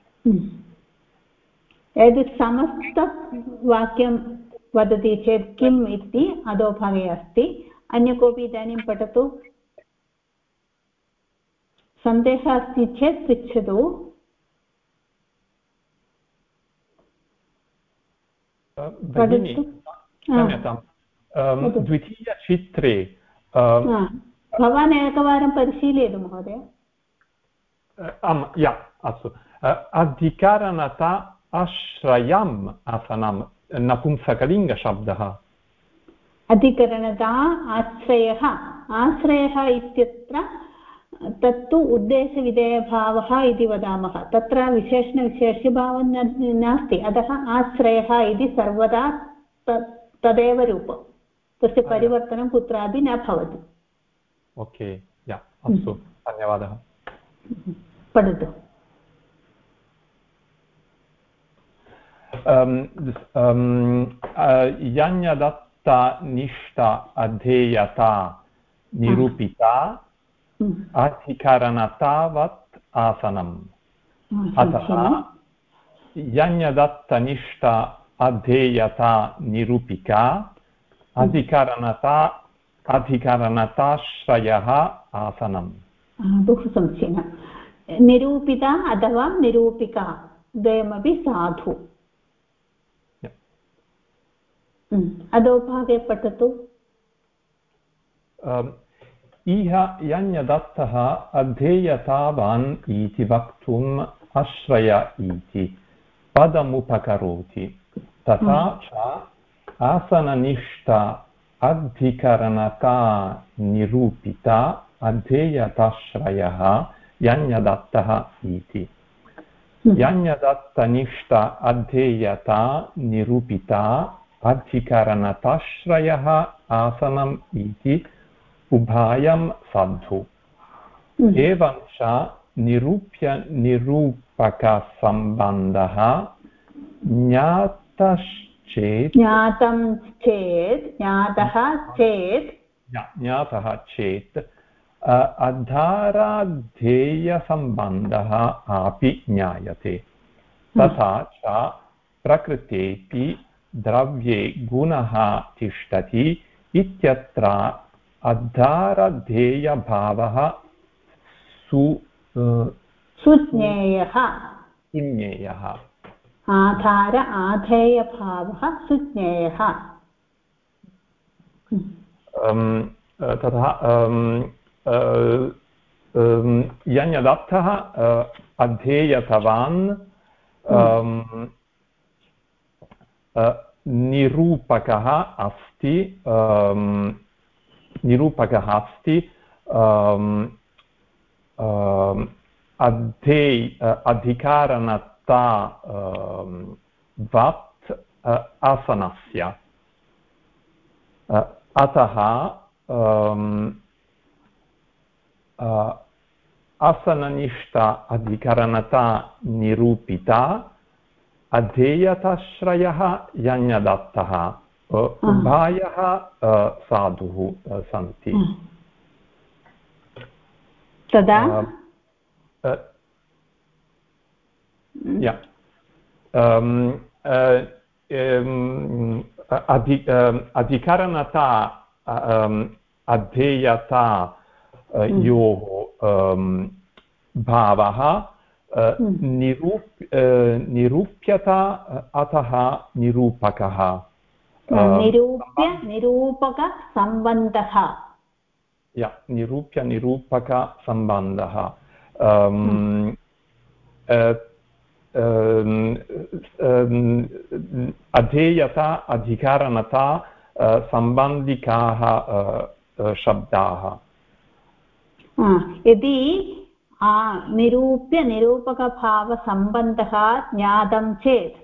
एतत् समस्तवाक्यं वदति चेत् किम् इति अधोभागे अस्ति अन्य कोऽपि इदानीं पठतु सन्देहः अस्ति चेत् पृच्छतु भगिनी क्षम्यतां द्वितीयचित्रे भवान् एकवारं परिशीलयतु महोदय अस्तु अधिकरणता आश्रयम् आसनं नपुंसकलिङ्गशब्दः अधिकरणता आश्रयः आश्रयः इत्यत्र तत्तु उद्देशविधेयभावः इति वदामः तत्र विशेषणविशेष्यभावः नास्ति अतः आश्रयः इति सर्वदा तदेव रूपं तस्य परिवर्तनं कुत्रापि न भवति ओके अस्तु धन्यवादः पठतु यज्ञदत्ता निष्ठ अधेयता निरूपिता अधिकरणतावत् आसनम् अतः यज्ञदत्तनिष्ठ अधेयता निरूपिका अधिकरणताश्रयः आसनम् बहु समीचीनं निरूपिता अथवा निरूपिका द्वयमपि साधु अधोभागे पठतु इह यज्ञदत्तः अधेयतावान् इति वक्तुम् आश्रय इति पदमुपकरोति तथा च आसननिष्ठ अधिकरणता निरूपिता अधेयताश्रयः यज्ञदत्तः इति यज्ञदत्तनिष्ठ अधेयता निरूपिता अधिकरणताश्रयः आसनम् इति उभयं साधु एवं च निरूप्यनिरूपकसम्बन्धः ज्ञातः चेत् अधाराध्येयसम्बन्धः अपि ज्ञायते तथा च प्रकृतेऽपि द्रव्ये गुणः तिष्ठति इत्यत्र अधारधेयभावः सुज्ञेयः आधार आधेयभावः सुज्ञेयः तथा यन्यदर्थः अधेयतवान् निरूपकः अस्ति अधिकारणता वत् आसनस्य अतः आसननिष्ठ अधिकरणता निरूपिता अधेयताश्रयः यन्यदर्थः उभयः साधुः सन्ति तदा अधिकरणता अधेयता योः भावः निरूप्यता अतः निरूपकः निरूपकसम्बन्धः निरूप्यनिरूपकसम्बन्धः अधेयता अधिकरणता सम्बन्धिकाः शब्दाः यदि निरूप्यनिरूपकभावसम्बन्धः ज्ञातं चेत्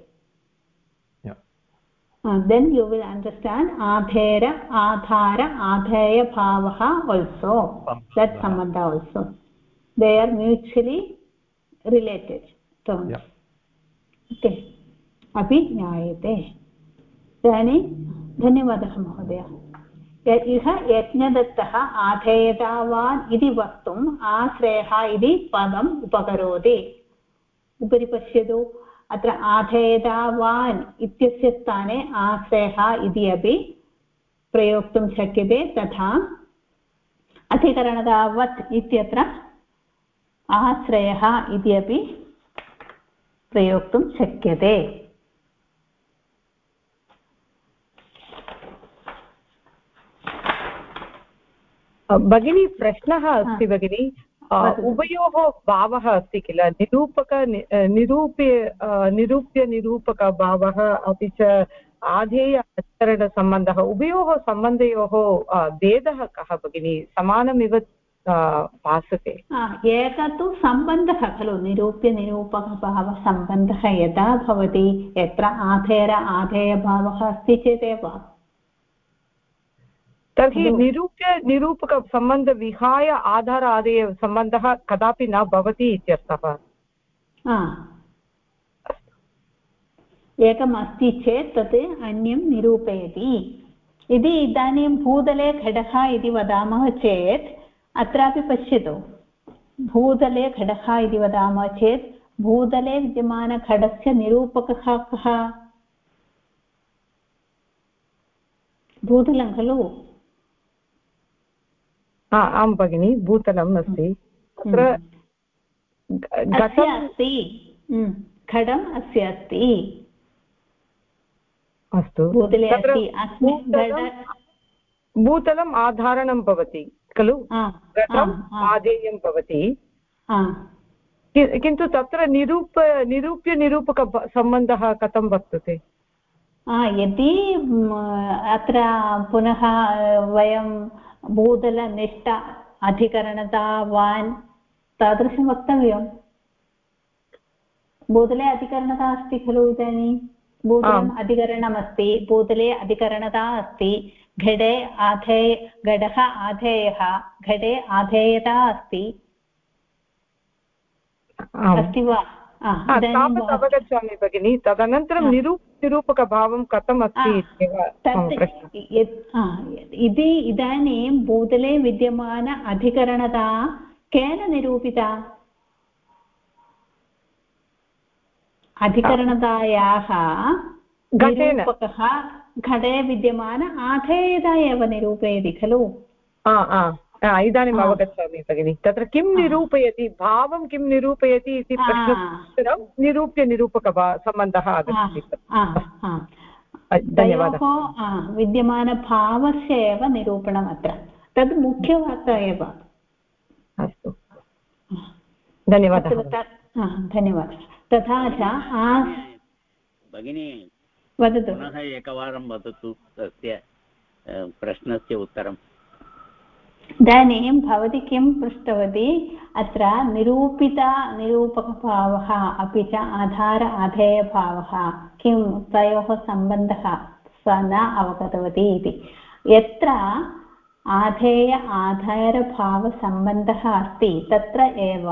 then you will understand adhara adheya bhavah also that sambandha also they are mutually related so okay अपि ज्ञायते इदानीं धन्यवादः महोदय इह यज्ञदत्तः आधेयतावान् इति वक्तुम् आश्रयः इति पदम् उपकरोति उपरि पश्यतु अत्र आधेयतावान् इत्यस्य स्थाने आश्रयः इति अपि प्रयोक्तुं शक्यते तथा अधिकरणतावत् इत्यत्र आश्रयः इति अपि प्रयोक्तुं शक्यते भगिनी प्रश्नः अस्ति भगिनी उभयोः भावः अस्ति किल निरूप्यनिरूपकभावः अपि च आधेय अधिकरणसम्बन्धः उभयोः सम्बन्धयोः भेदः कः भगिनी समानमिव भासते एकः तु सम्बन्धः खलु निरूप्यनिरूपकभावसम्बन्धः यदा भवति यत्र आधेयभावः अस्ति चेदेव तर्हि निरूप्यनिरूपकसम्बन्धविहाय आधार आदेय सम्बन्धः कदापि न भवति इत्यर्थः एकम् अस्ति चेत् तत् अन्यं निरूपयति यदि इदानीं भूतले घटः इति वदामः चेत् अत्रापि पश्यतु भूतले घटः इति वदामः चेत् भूतले विद्यमानघटस्य निरूपकः कः भूतलं खलु आं भगिनि भूतलम् अस्ति तत्र अस्ति घटम् अस्य अस्ति अस्तु भूतले अस्ति भूतलम् आधारणं भवति खलु घटम् आधेयं भवति किन्तु तत्र निरूप्यनिरूपकसम्बन्धः कथं वर्तते यदि अत्र पुनः वयं भूतलनिष्ठ अधिकरणतावान् तादृशं वक्तव्यं भूतले अधिकरणता अस्ति खलु इदानीं भूतलम् अधिकरणमस्ति भूतले अधिकरणता अस्ति घटे घटः आधेयः घटे आधेयता अस्ति अस्ति वा तावत् अवगच्छामि भगिनि तदनन्तरं निरूपकभावं कथम् अस्ति इति इदानीं भूतले विद्यमान अधिकरणता केन निरूपिता अधिकरणतायाः घटेन निरूपकः घटे विद्यमान आधेयता एव निरूपयति खलु। इदानीम् अवगच्छामि भगिनि। तत्र किं निरूपयति, भावं किं निरूपयति इति प्रश्नोत्तरं निरूप्य निरूपकसम्बन्धः आगच्छति। धन्यवादः। विद्यमानभावस्य एव निरूपणम् अत्र, तद् मुख्यवार्ता एव। अस्तु, धन्यवादः। धन्यवादः। तथा च भगिनी वदतु, पुनः एकवारं वदतु तस्य प्रश्नस्य उत्तरम्। इदानीं भवती किं पृष्टवती, अत्र निरूपकभावः अपि च आधार आधेयभावः किं तयोः सम्बन्धः सा न अवगतवती इति। यत्र आधेय आधारभावसम्बन्धः अस्ति तत्र एव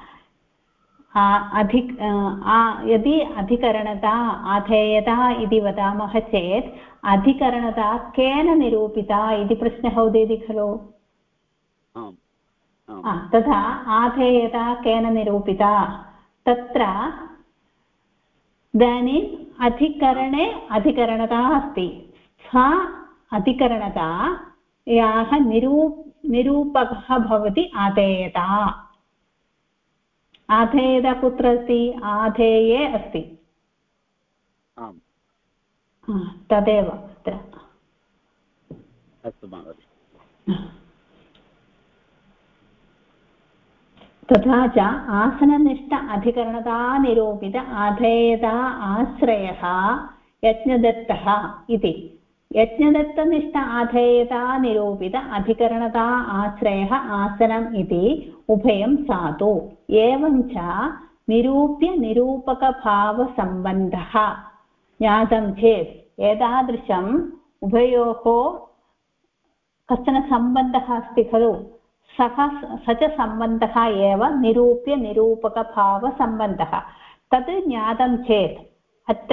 यदि अधिकरणता आधेयता इति वदामः चेत् अधिकरणता केन निरूपिता इति प्रश्नः उदेति खलु। तथा आधेयता केन निरूपिता, तत्र इदानीम् अधिकरणे अधिकरणता अस्ति, सा अधिकरणता याः निरूपकः भवति आधेयता। आधेयता कुत्र अस्ति, आधेये अस्ति, तदेव अत्र। अस्तु महोदय। तथा च आसननिष्ठ अधिकरणता निरूपित आधेयता आश्रयः यज्ञदत्तः इति। यज्ञदत्तनिष्ठ आधेयता निरूपित अधिकरणता आश्रयः आसनम् इति उभयं साधु। एवं च निरूप्य निरूपकभावसम्बन्धः ज्ञातं चेत् एतादृशम् उभयोः कश्चन सम्बन्धः अस्ति खलु, स च सम्बन्धः एव निरूप्य निरूपकभावसम्बन्धः। तत् ज्ञातं चेत् अत्र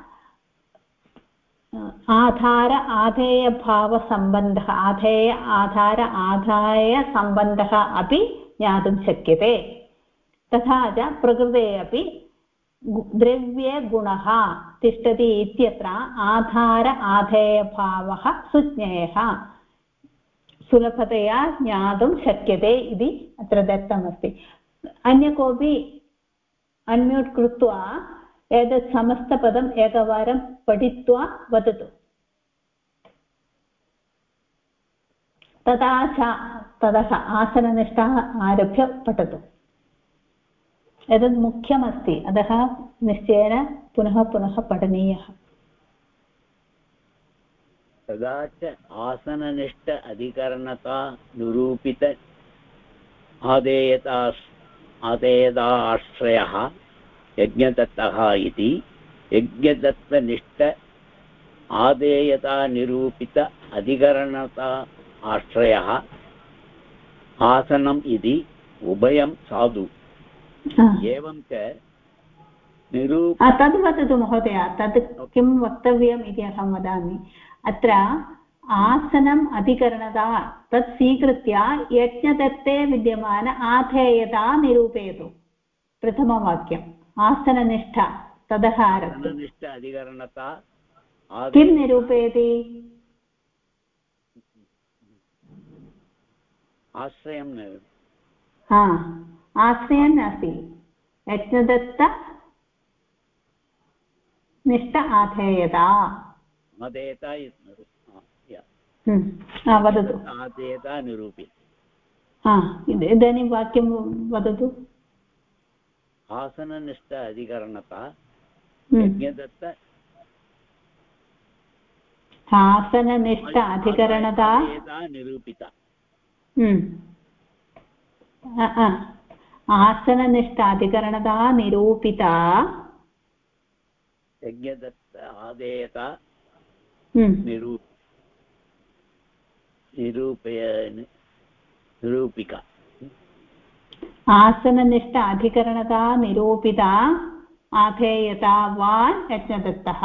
आधार आधेयभावसम्बन्धः आधेय आधार आधायसम्बन्धः अपि ज्ञातुं शक्यते। तथा च प्रकृते अपि द्रव्ये गुणः तिष्ठति इत्यत्र आधार आधेयभावः सुज्ञेयः सुलभतया ज्ञातुं शक्यते इति अत्र दत्तमस्ति। अन्य कोऽपि अन्म्यूट् कृत्वा एतत् समस्तपदम् एकवारं पठित्वा वदतु। ततः आसननिष्ठः आरभ्य पठतु। एतत् मुख्यमस्ति, अतः निश्चयेन पुनः पुनः पठनीयः। तदा च आसननिष्ठ अधिकरणता निरूपित आधेयता आश्रयः यज्ञदत्तः इति। यज्ञदत्तनिष्ठ आधेयता निरूपित अधिकरणता आश्रयः आसनम् इति उभयं साधु। एवं च तद् वदतु महोदय, तद् किं वक्तव्यम् इति अहं वदामि। अत्र आसनम् अधिकरणता तत् स्वीकृत्य यज्ञदत्ते विद्यमान आधेयता निरूपयतु। प्रथमवाक्यम् आसननिष्ठ, ततः आरभ्य अधिकरणता किं निरूपयति, आश्रयं आश्रयं नास्ति, यज्ञदत्त निष्ठ आधेयता वदतु। आधेयता निरूपि। इदानीं वाक्यं वदतु। आसननिष्ठ अधिकरणता यज्ञदत्त आसननिष्ठ अधिकरणता निरूपिता। आसननिष्ठ अधिकरणता निरूपिता यज्ञदत्त आधेयता निरूपिका। आसननिष्ठ अधिकरणता निरूपिता आधेयतावान् यज्ञदत्तः।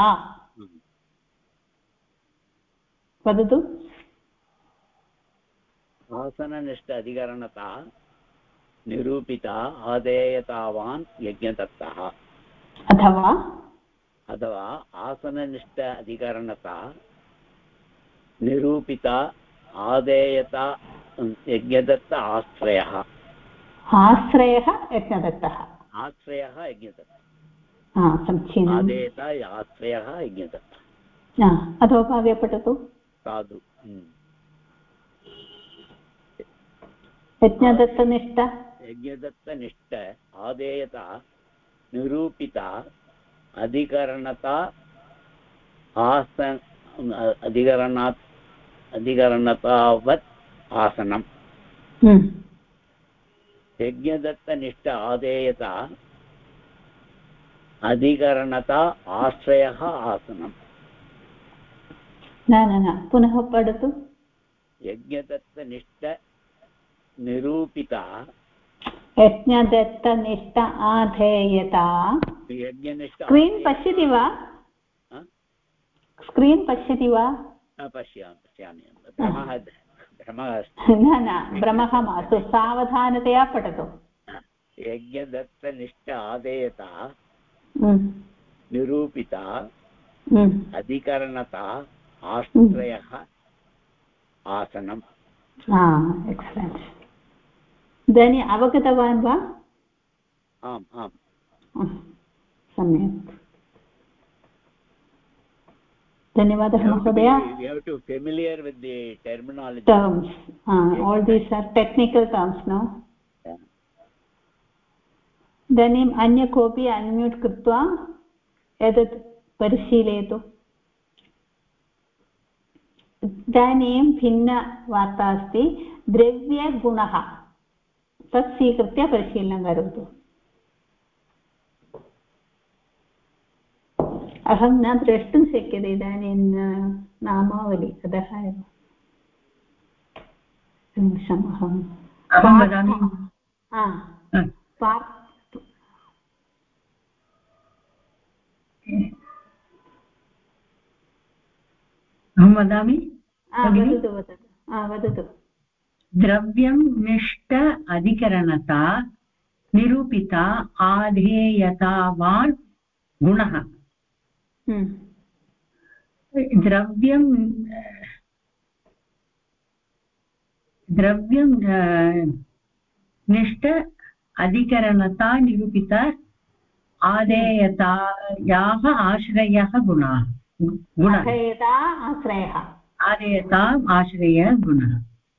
वदतु। आसननिष्ठ अधिकरणता निरूपिता आधेयतावान् यज्ञदत्तः। अथवा आसननिष्ठ अधिकरणता निरूपिता आदेयता यज्ञदत्त आश्रयः यज्ञदत्तः समीचीनम् आदेयता आश्रयः यज्ञदत्त अथवा काव्य पठतु साधु यज्ञदत्तनिष्ठ आदेयता निरूपिता अधिकरणता अधिकरणतावत् आसनम् यज्ञदत्तनिष्ठ आदेयता अधिकरणता आश्रयः आसनम् न पुनः पठतु यज्ञदत्तनिष्ठ निरूपिता यज्ञदत्तनिष्ठ आधेयता स्क्रीन् पश्यति वा पश्यामि भ्रमः न भ्रमः मास्तु सावधानतया पठतु यज्ञदत्तनिष्ठ आदेयता निरूपिता अधिकरणता आश्रयः आसनम् एक्सलेण्ट् इदानीम् अवगतवान् वा आम् सम्यक् धन्यवादः महोदय terms all these are technical terms no इदानीम् अन्य कोऽपि अन्म्यूट् कृत्वा एतत् परिशीलयतु इदानीं भिन्नवार्ता अस्ति द्रव्यगुणः तत् स्वीकृत्य परिशीलनं करोतु अहं न द्रष्टुं शक्यते इदानीं नामावली अतः एव निमिषम् अहं वदामि अहं वदामि वदतु द्रव्यं निष्ठ अधिकरणता निरूपिता आधेयतावान् गुणः द्रव्यं निष्ठ अधिकरणता निरूपिता आदेयतायाः आश्रयः गुणः आदेयताम् आश्रयः गुणः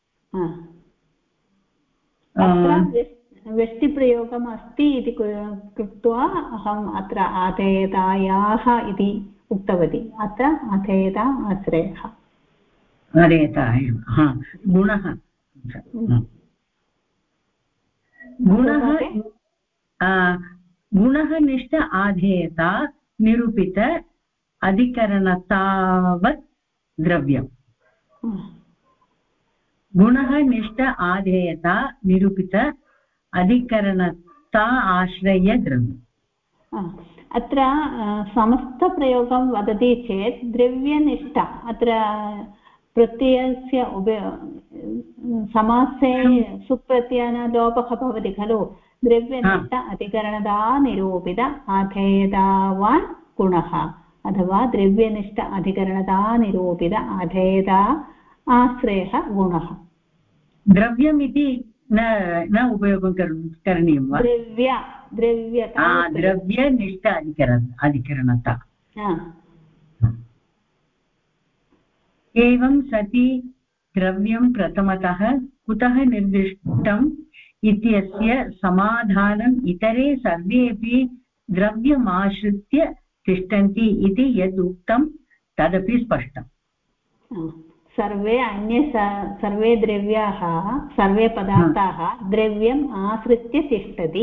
व्यष्टिप्रयोगम् अस्ति इति कृत्वा अहम् अत्र आधेयतायाः इति उक्तवती अत्र आधेयता आश्रयः गुणः निष्ठ आधेयता निरूपित अधिकरणतावत् द्रव्यम् गुणः निष्ठ आधेयता निरूपित अधिकरणता आश्रय द्रव्यम् अत्र समस्तप्रयोगं वदति चेत् द्रव्यनिष्ठ अत्र प्रत्ययस्य समासे सुप्रत्ययनलोपः भवति खलु द्रव्यनिष्ठ अधिकरणता निरूपित आधेयतावान् गुणः अथवा द्रव्यनिष्ठ अधिकरणता निरूपित आधेयता आश्रयः गुणः द्रव्यमिति न उपयोगं करणीयं वा द्रव्यनिष्ठ अधिकरणता एवं सति द्रव्यं प्रथमतः कुतः निर्दिष्टम् इत्यस्य समाधानम् इतरे सर्वेपि द्रव्यमाश्रित्य तिष्ठन्ति इति यद् उक्तं तदपि स्पष्टम् सर्वे द्रव्याः सर्वे पदार्थाः द्रव्यम् आश्रित्य तिष्ठति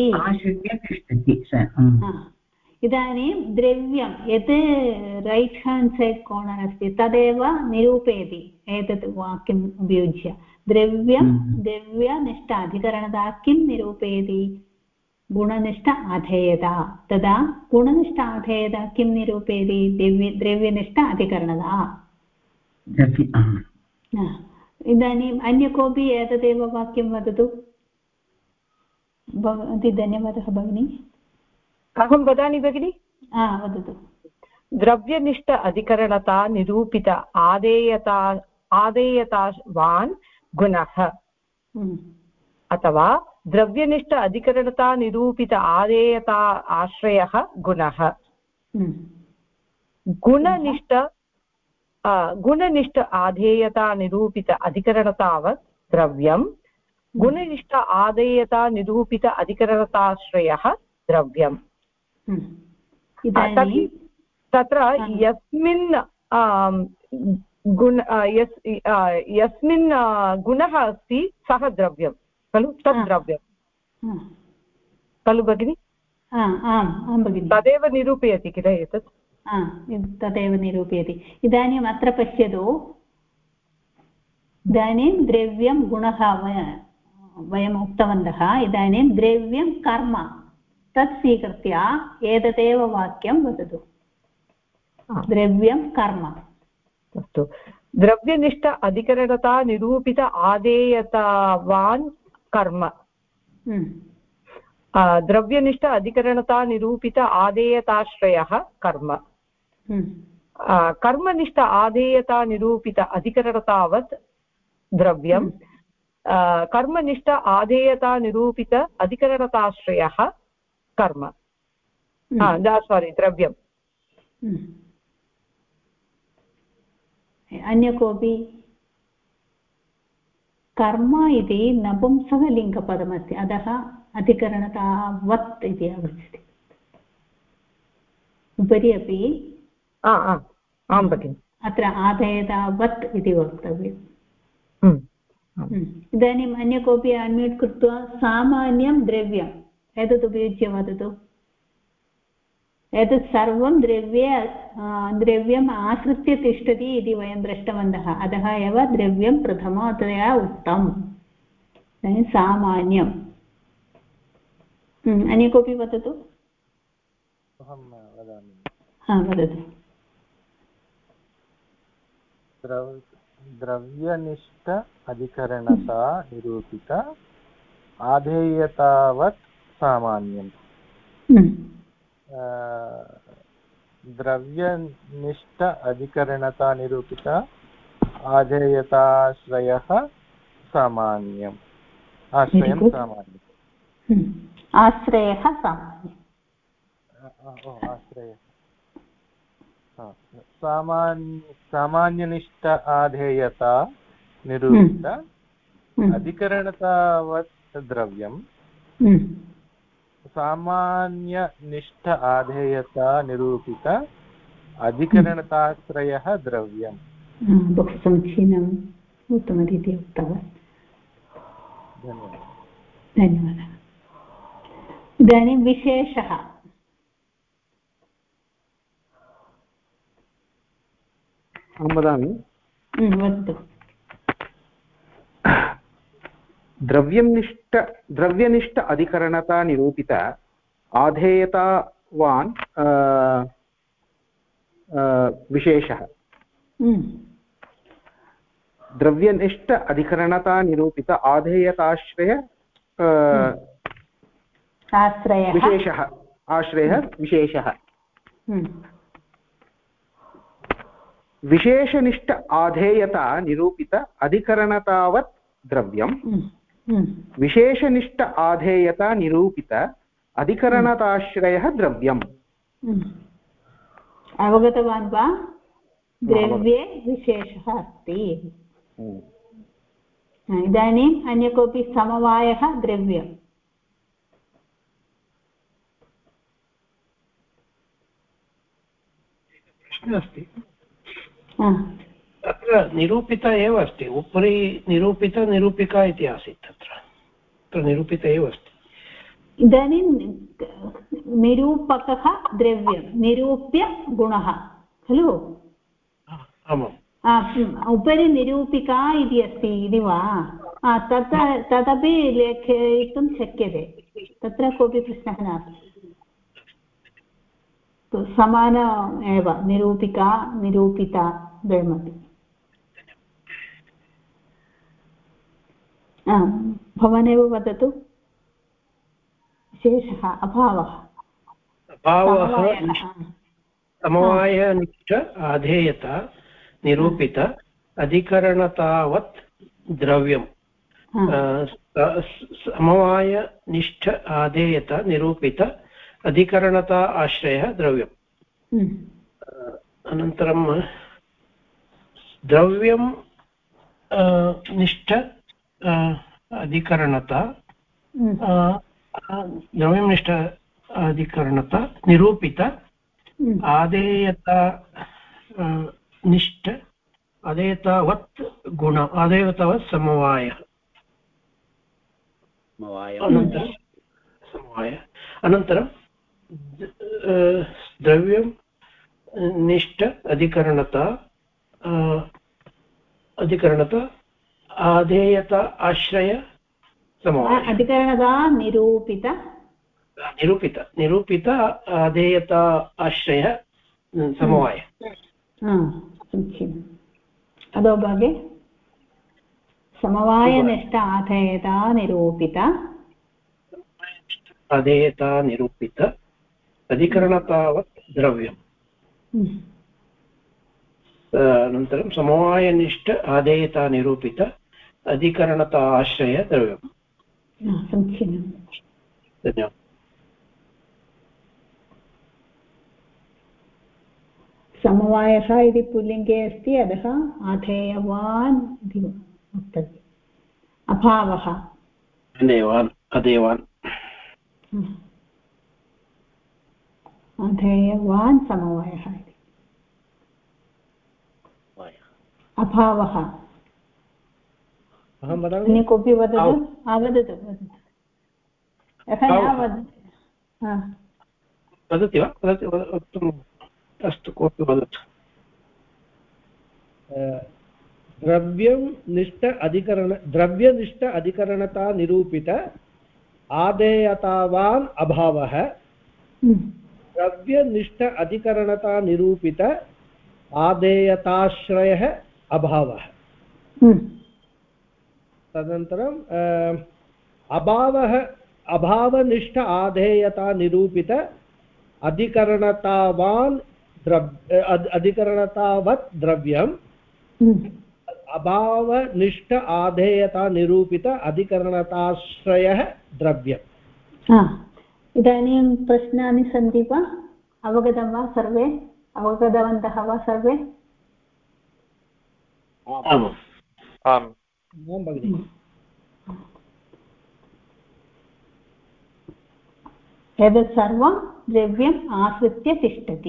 इदानीं द्रव्यं यत् रैट् हेण्ड् सैड् कोर्नर् अस्ति तदेव निरूपयति एतत् वाक्यम् उपयुज्य द्रव्यनिष्ठ अधिकरणता किं निरूपयति गुणनिष्ठ अधेयता तदा गुणनिष्ठ अधेयता किं निरूपयति द्रव्यनिष्ठ अधिकरणता इदानीम् अन्य कोऽपि एतदेव वाक्यं वदतु भवती धन्यवादः भगिनी अहं वदामि भगिनि वदतु। द्रव्यनिष्ठ अधिकरणता निरूपित आदेयतावान् गुणः अथवा द्रव्यनिष्ठ अधिकरणता निरूपित आदेयता आश्रयः गुणः। गुणनिष्ठ आधेयता निरूपित अधिकरणतावत् द्रव्यं गुणनिष्ठ आदेयता निरूपित अधिकरणताश्रयः द्रव्यम्। तत्र यस्मिन् गुणः अस्ति सः द्रव्यं खलु, तद् द्रव्यं खलु भगिनि? आम् भगिनि, तदेव निरूपयति किल एतत्? तदेव निरूपयति। इदानीम् अत्र पश्यतु, इदानीं द्रव्यं गुणः वयम् उक्तवन्तः। इदानीं द्रव्यं कर्म, तत् स्वीकृत्य एतदेव वाक्यं वदतु। द्रव्यं कर्म। अस्तु, द्रव्यनिष्ठ अधिकरणता निरूपित आदेयतावान् कर्म। द्रव्यनिष्ठ अधिकरणता निरूपित आदेयताश्रयः कर्म। कर्मनिष्ठ आदेयता निरूपित अधिकरणतावत् द्रव्यं कर्मनिष्ठ आदेयता निरूपित अधिकरणताश्रयः कर्म द्रव्यम्। अन्य कोऽपि? कर्म इति नपुंसकलिङ्गपदमस्ति, अतः अधिकरणतावत् इति आगच्छति। उपरि अपि आं भगिनि अत्र आदेयतावत् इति वक्तव्यम्। इदानीम् अन्य कोऽपि अन्म्यूट् कृत्वा सामान्यं द्रव्यम् एतत् उपयुज्य वदतु। एतत् सर्वं द्रव्यम् आश्रित्य तिष्ठति इति वयं दृष्टवन्तः, अतः एव द्रव्यं प्रथमतया उक्तम्। सामान्यम्। अन्य कोऽपि वदतु? अहं वदामि। वदतु। द्रव्यनिष्ठ अधिकरणता निरूपित आधेयतावत् सामान्यम्। द्रव्यनिष्ठ अधिकरणता निरूपित आधेयताश्रयः सामान्यम्। आश्रयं सामान्यम्। आश्रयः सामान्यम्। आश्रयः सामान्यनिष्ठ आधेयता निरूपित अधिकरणतावत् द्रव्यं सामान्यनिष्ठ आधेयता निरूपित अधिकरणताश्रयः द्रव्यम्। बहु समीचीनम्, उत्तमरीत्या उक्तवान्। धन्यवादः। इदानीं विशेषः। अहं वदामि। वदतु। द्रव्यनिष्ठ अधिकरणता निरूपित आधेयतावान् विशेषः। द्रव्यनिष्ठ अधिकरणता निरूपित आधेयताश्रय विशेषः। आश्रयः विशेषः। विशेषनिष्ठ आधेयता निरूपित अधिकरणतावत् द्रव्यं विशेषनिष्ठ आधेयता निरूपित अधिकरणताश्रयः द्रव्यम्। अवगतवान् वा? द्रव्ये विशेषः अस्ति। इदानीम् अन्य कोऽपि समवायः द्रव्यम्। प्रश्नः अस्ति तत्र निरूपिता एव अस्ति। उपरि निरूपित निरूपिका इति आसीत्, तत्र निरूपित एव अस्ति। इदानीं निरूपकः द्रव्यं निरूप्य गुणः खलु? आमाम्। उपरि निरूपिका इति अस्ति इति वा? तदपि लेखयितुं शक्यते, तत्र कोऽपि प्रश्नः नास्ति। समान एव निरूपिका निरूपिता द्वयमपि। भवानेव वदतु। विशेषः अभावः। समवायनिष्ठ आधेयता निरूपित अधिकरणतावत् द्रव्यम् समवायनिष्ठ आधेयता निरूपित अधिकरणता आश्रयः द्रव्यम् अनन्तरं द्रव्यं निष्ठ अधिकरणता द्रव्यनिष्ठ अधिकरणता निरूपित आदेयता निष्ठ आदेयतावत् गुण आदेयतावत् समवायः अनन्तरं द्रव्यं निष्ठ अधिकरणता आधेयता आश्रय समवायः अधिकरणता निरूपित आधेयता आश्रयः समवायः समीचीनम् अधोभागे समवायनिष्ठ आधेयता निरूपित अधिकरणतावत् द्रव्यम् अनन्तरं समवायनिष्ठ आधेयता निरूपित अधिकरणता आश्रय द्रव्यम् समीचीनम् धन्यवादः समवायः इति पुल्लिङ्गे अस्ति अतः आधेयवान् इति वक्तव्यम् अभावः अधेयवान् अधेयवान् समवायः इति अभावः अन्य कोऽपि वदतु वदतु यः न वदति वा वदतु अस्तु कोऽपि वदतु द्रव्यनिष्ठ अधिकरणता निरूपित आदेयतावान् अभावः द्रव्यनिष्ठ अधिकरणता निरूपित आदेयताश्रयः अभावः तदनन्तरं अभावनिष्ठ आधेयता निरूपित अधिकरणतावान् अधिकरणतावत् द्रव्यम् अभावनिष्ठ आधेयता निरूपित अधिकरणताश्रयः द्रव्यम् इदानीं प्रश्नानि सन्ति वा अवगतं वा सर्वे अवगतवन्तः वा सर्वे आम् भगिनि एतत् सर्वं द्रव्यम् आश्रित्य तिष्ठति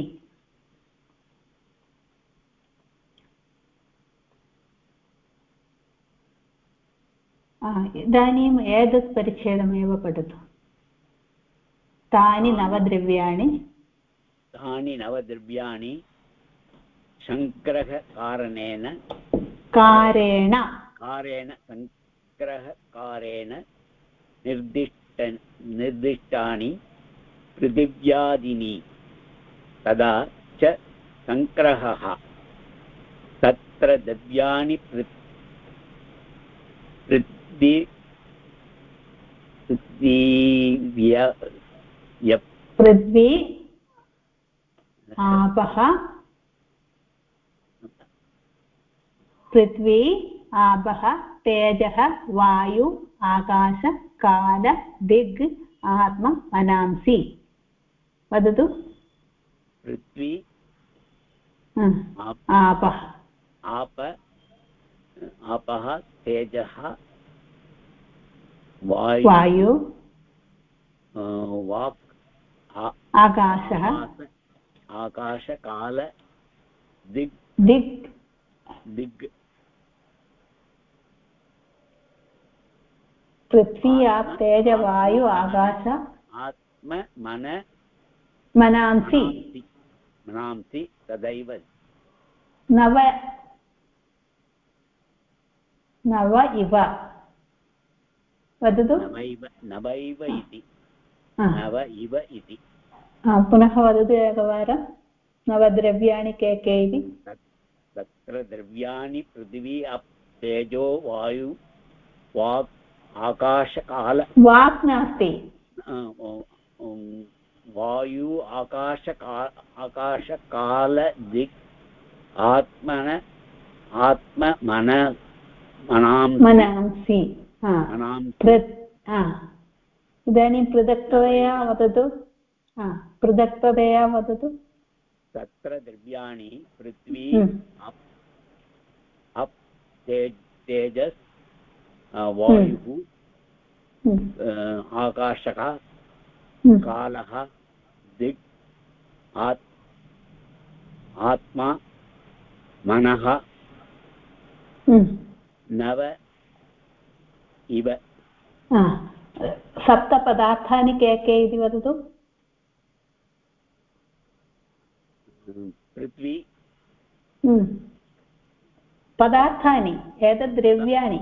इदानीम् एतत् परिच्छेदमेव पठतु तानि नवद्रव्याणि संग्रहकारणेन संग्रहकारेण निर्दिष्टानि पृथिव्यादीनि तदा च संग्रहः तत्र द्रव्याणि पृथ्वी आपः पृथ्वी आपः तेजः वायु आकाश काल दिग् आत्मा मनांसि वदतु पृथ्वी आपः तेजः वायु वाक् आकाशः आकाश काल दिग् पृथ्वी आप तेज वायु आकाश आत्म मनांसि तदैव नव इव वदतु नवैव इति पुनः वदतु एकवारं नवद्रव्याणि के के इति तत्र द्रव्याणि पृथिवी तेजो वायु वाक् आकाश काल वाक् नास्ति वायु आकाश काल दिक् मनांसि इदानीं पृथक्तया वदतु तत्र द्रव्याणि पृथ्वी अप् तेजस् वायुः आकाशः कालः दिक् आत्मा मनः नव इव सप्तपदार्थानि के के इति वदतु पृथ्वी पदार्थानि एतद् द्रव्याणि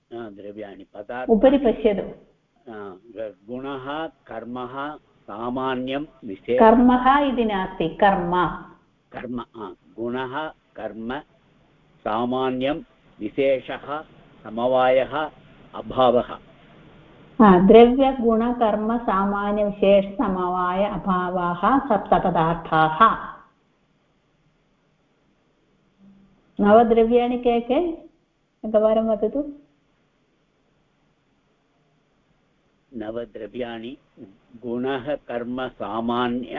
उपरि पश्यतु गुणः कर्मः सामान्यं विशेषः कर्मः इति नास्ति कर्म गुणः कर्म सामान्यं विशेषः समवायः अभावः द्रव्यगुणकर्म सामान्यविशेषसमवाय अभावाः सप्तपदार्थाः नवद्रव्याणि के के एकवारं वदतु नवद्रव्याणि गुणः कर्म सामान्य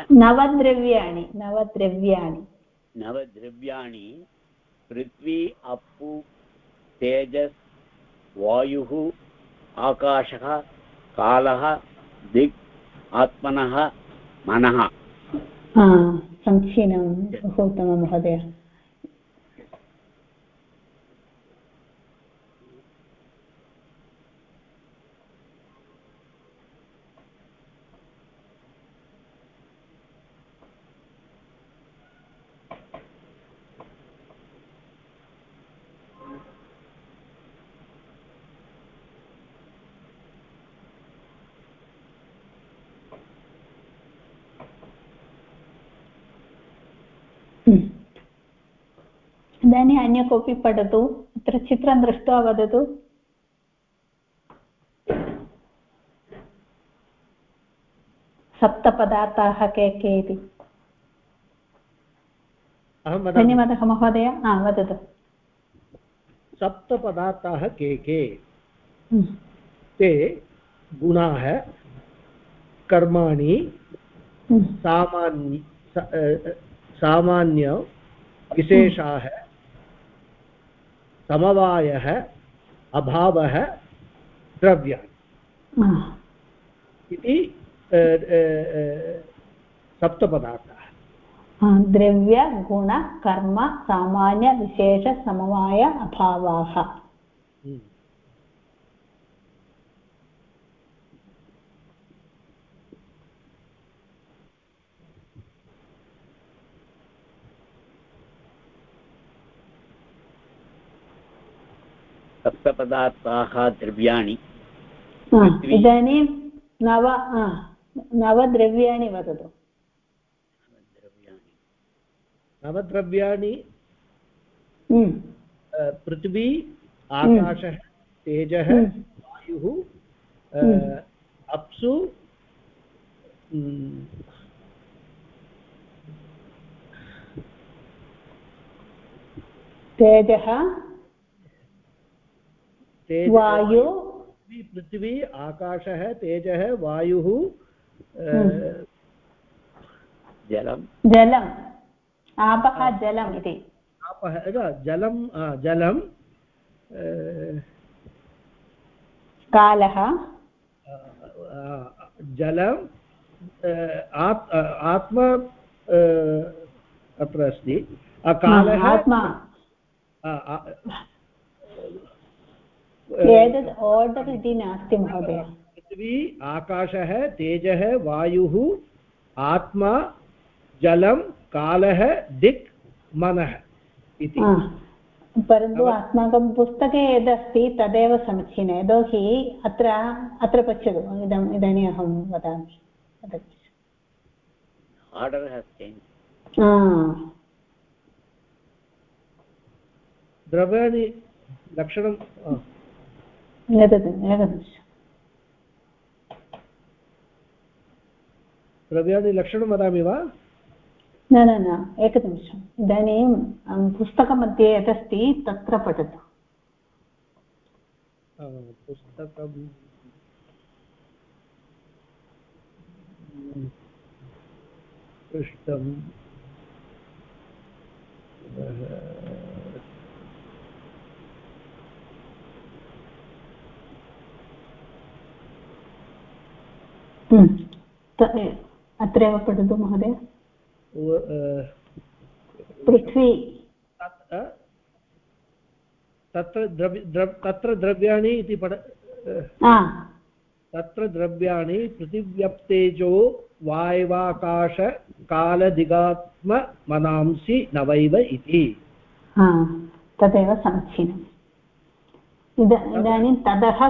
नवद्रव्याणि पृथ्वी अप्पु तेजस् वायुः आकाशः कालः दिक् आत्मनः मनः समीचीनं बहु उत्तमं महोदय इदानीम् अन्य कोऽपि पठतु अत्र चित्रं दृष्ट्वा वदतु सप्तपदार्थाः के के इति धन्यवादः महोदय वदतु सप्तपदार्थाः के के ते गुणाः कर्माणि सामान्य विशेषाः समवायः अभावः द्रव्याणि इति सप्तपदार्थाः द्रव्य गुण कर्म सामान्य विशेष समवाय अभावाः सप्तपदार्थाः द्रव्याणि इदानीं नवद्रव्याणि वदतु नवद्रव्याणि पृथ्वी आकाशः तेजः वायुः अप्सु तेजः वायु पृथ्वी आकाशः तेजः वायुः जलम् आपः जलम् इति जलं कालः जलम् आत्मा अत्र अस्ति कालः आत्मा एतद् आर्डर् इति नास्ति महोदय पृथ्वी आकाशः तेजः वायुः आत्मा जलं कालः दिक् मनः इति परन्तु अस्माकं पुस्तके यदस्ति तदेव समीचीनं यतोहि अत्र पश्यतु इदानीम् अहं वदामि द्रव्याणि लक्षणं एकनिमिषम् द्रव्याणि लक्षणं वदामि वा? न न न एकनिमिषम् इदानीं पुस्तकमध्ये यदस्ति तत्र पठतु। पुस्तकं पृष्ठं अत्रैव पठतु महोदय। पृथ्वी तत्र द्रव्याणि इति तत्र द्रव्याणि पृथिव्यप्तेजो वायवाकाश कालदिगात्म मनांसि नवैव इति। तदेव समीचीनम्। इदानीं ततः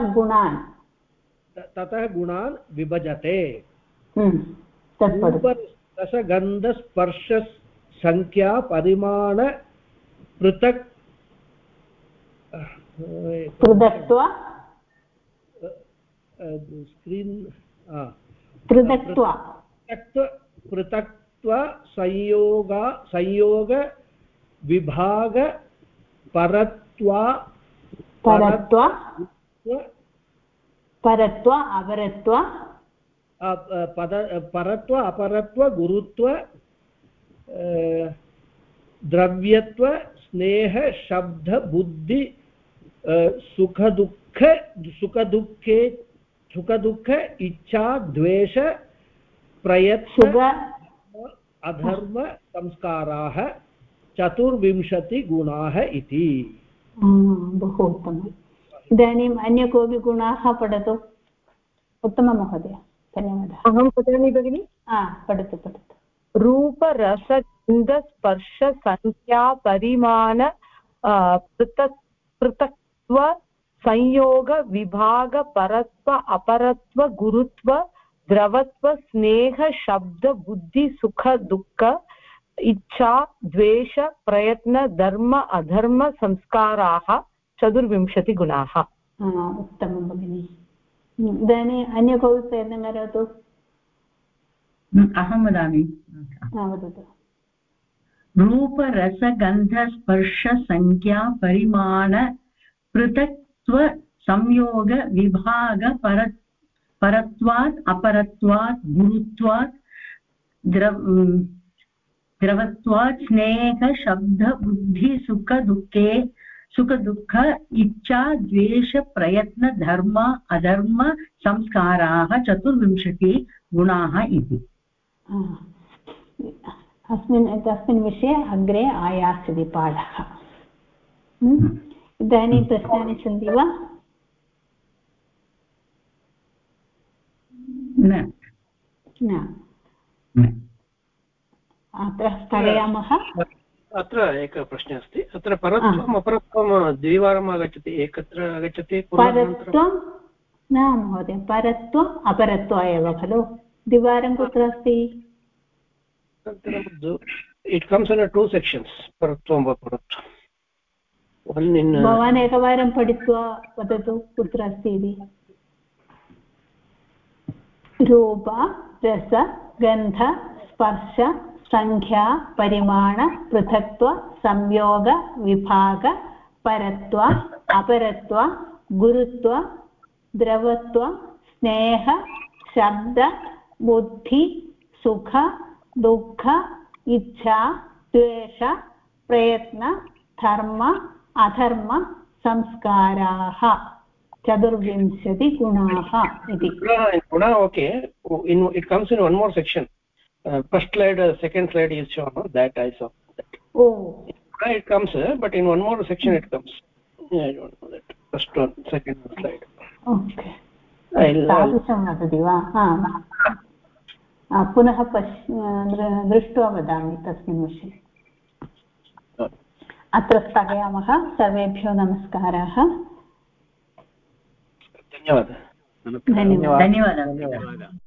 गुणान् विभजते। रसगन्धस्पर्शसंख्या परिमाण पृथक् पृथक्त्व संयोग विभाग परत्व अपरत्व गुरुत्व द्रव्यत्व स्नेह शब्द बुद्धि सुख दुःख इच्छा द्वेष प्रयत्न अधर्म संस्काराः 24 गुणाः इति। बहु उत्तमम्। इदानीम् अन्य कोऽपि गुणाः पठतु। उत्तमं महोदय, धन्यवादः। अहं पठामि भगिनि? पठतु। रूप रस गन्ध स्पर्श संख्या परिमाण पृथक्त्व संयोग विभाग परत्व अपरत्व गुरुत्व द्रवत्व स्नेह शब्द बुद्धि सुख दुःख इच्छा द्वेष प्रयत्न धर्म अधर्म संस्काराः 24 गुणाः। उत्तमं भगिनि। इदानीम् अन्य कोऽपि प्रयत्नं करोतु। अहं वदामि। वदतु। रूप रस गन्ध स्पर्श संख्या परिमाण पृथक्त्व संयोग विभाग परत्वात् अपरत्वात् गुरुत्वात् द्रवत्वात् स्नेह शब्द बुद्धि सुख दुःख इच्छा द्वेष प्रयत्न धर्म अधर्म संस्काराः 24 गुणाः इति। तस्मिन् विषये अग्रे आयास्यति पाठः। इदानीं प्रश्नानि सन्ति वा? न। अत्र स्थगयामः। अत्र एकः प्रश्नः अस्ति। अत्र परत्वम् अपरत्वं द्विवारम् आगच्छति, एकत्र आगच्छति। परत्वं न महोदय, परत्वम् अपरत्व एव खलु। द्विवारं कुत्र अस्ति? It comes in 2 sections. Paratvam अपरत्वम्। भवान् एकवारं पठित्वा वदतु कुत्र अस्ति इति। रूप रस गन्ध स्पर्श संख्या परिमाण पृथक्त्व संयोग विभाग परत्व अपरत्व गुरुत्व द्रवत्व स्नेह शब्द बुद्धि सुख दुःख इच्छा द्वेष प्रयत्न धर्म अधर्म संस्काराः 24 गुणाः इति। Guna, okay. It comes in one more section. First slide, second slide is shown. That I saw. Oh. It comes, but in one more section it comes. I don't know that. First one, second slide. Okay. तादृशं वदति वा? पुनः दृष्ट्वा वदामि तस्मिन् विषये। अत्र स्थगयामः। सर्वेभ्यो नमस्काराः। धन्यवादः। धन्यवादः।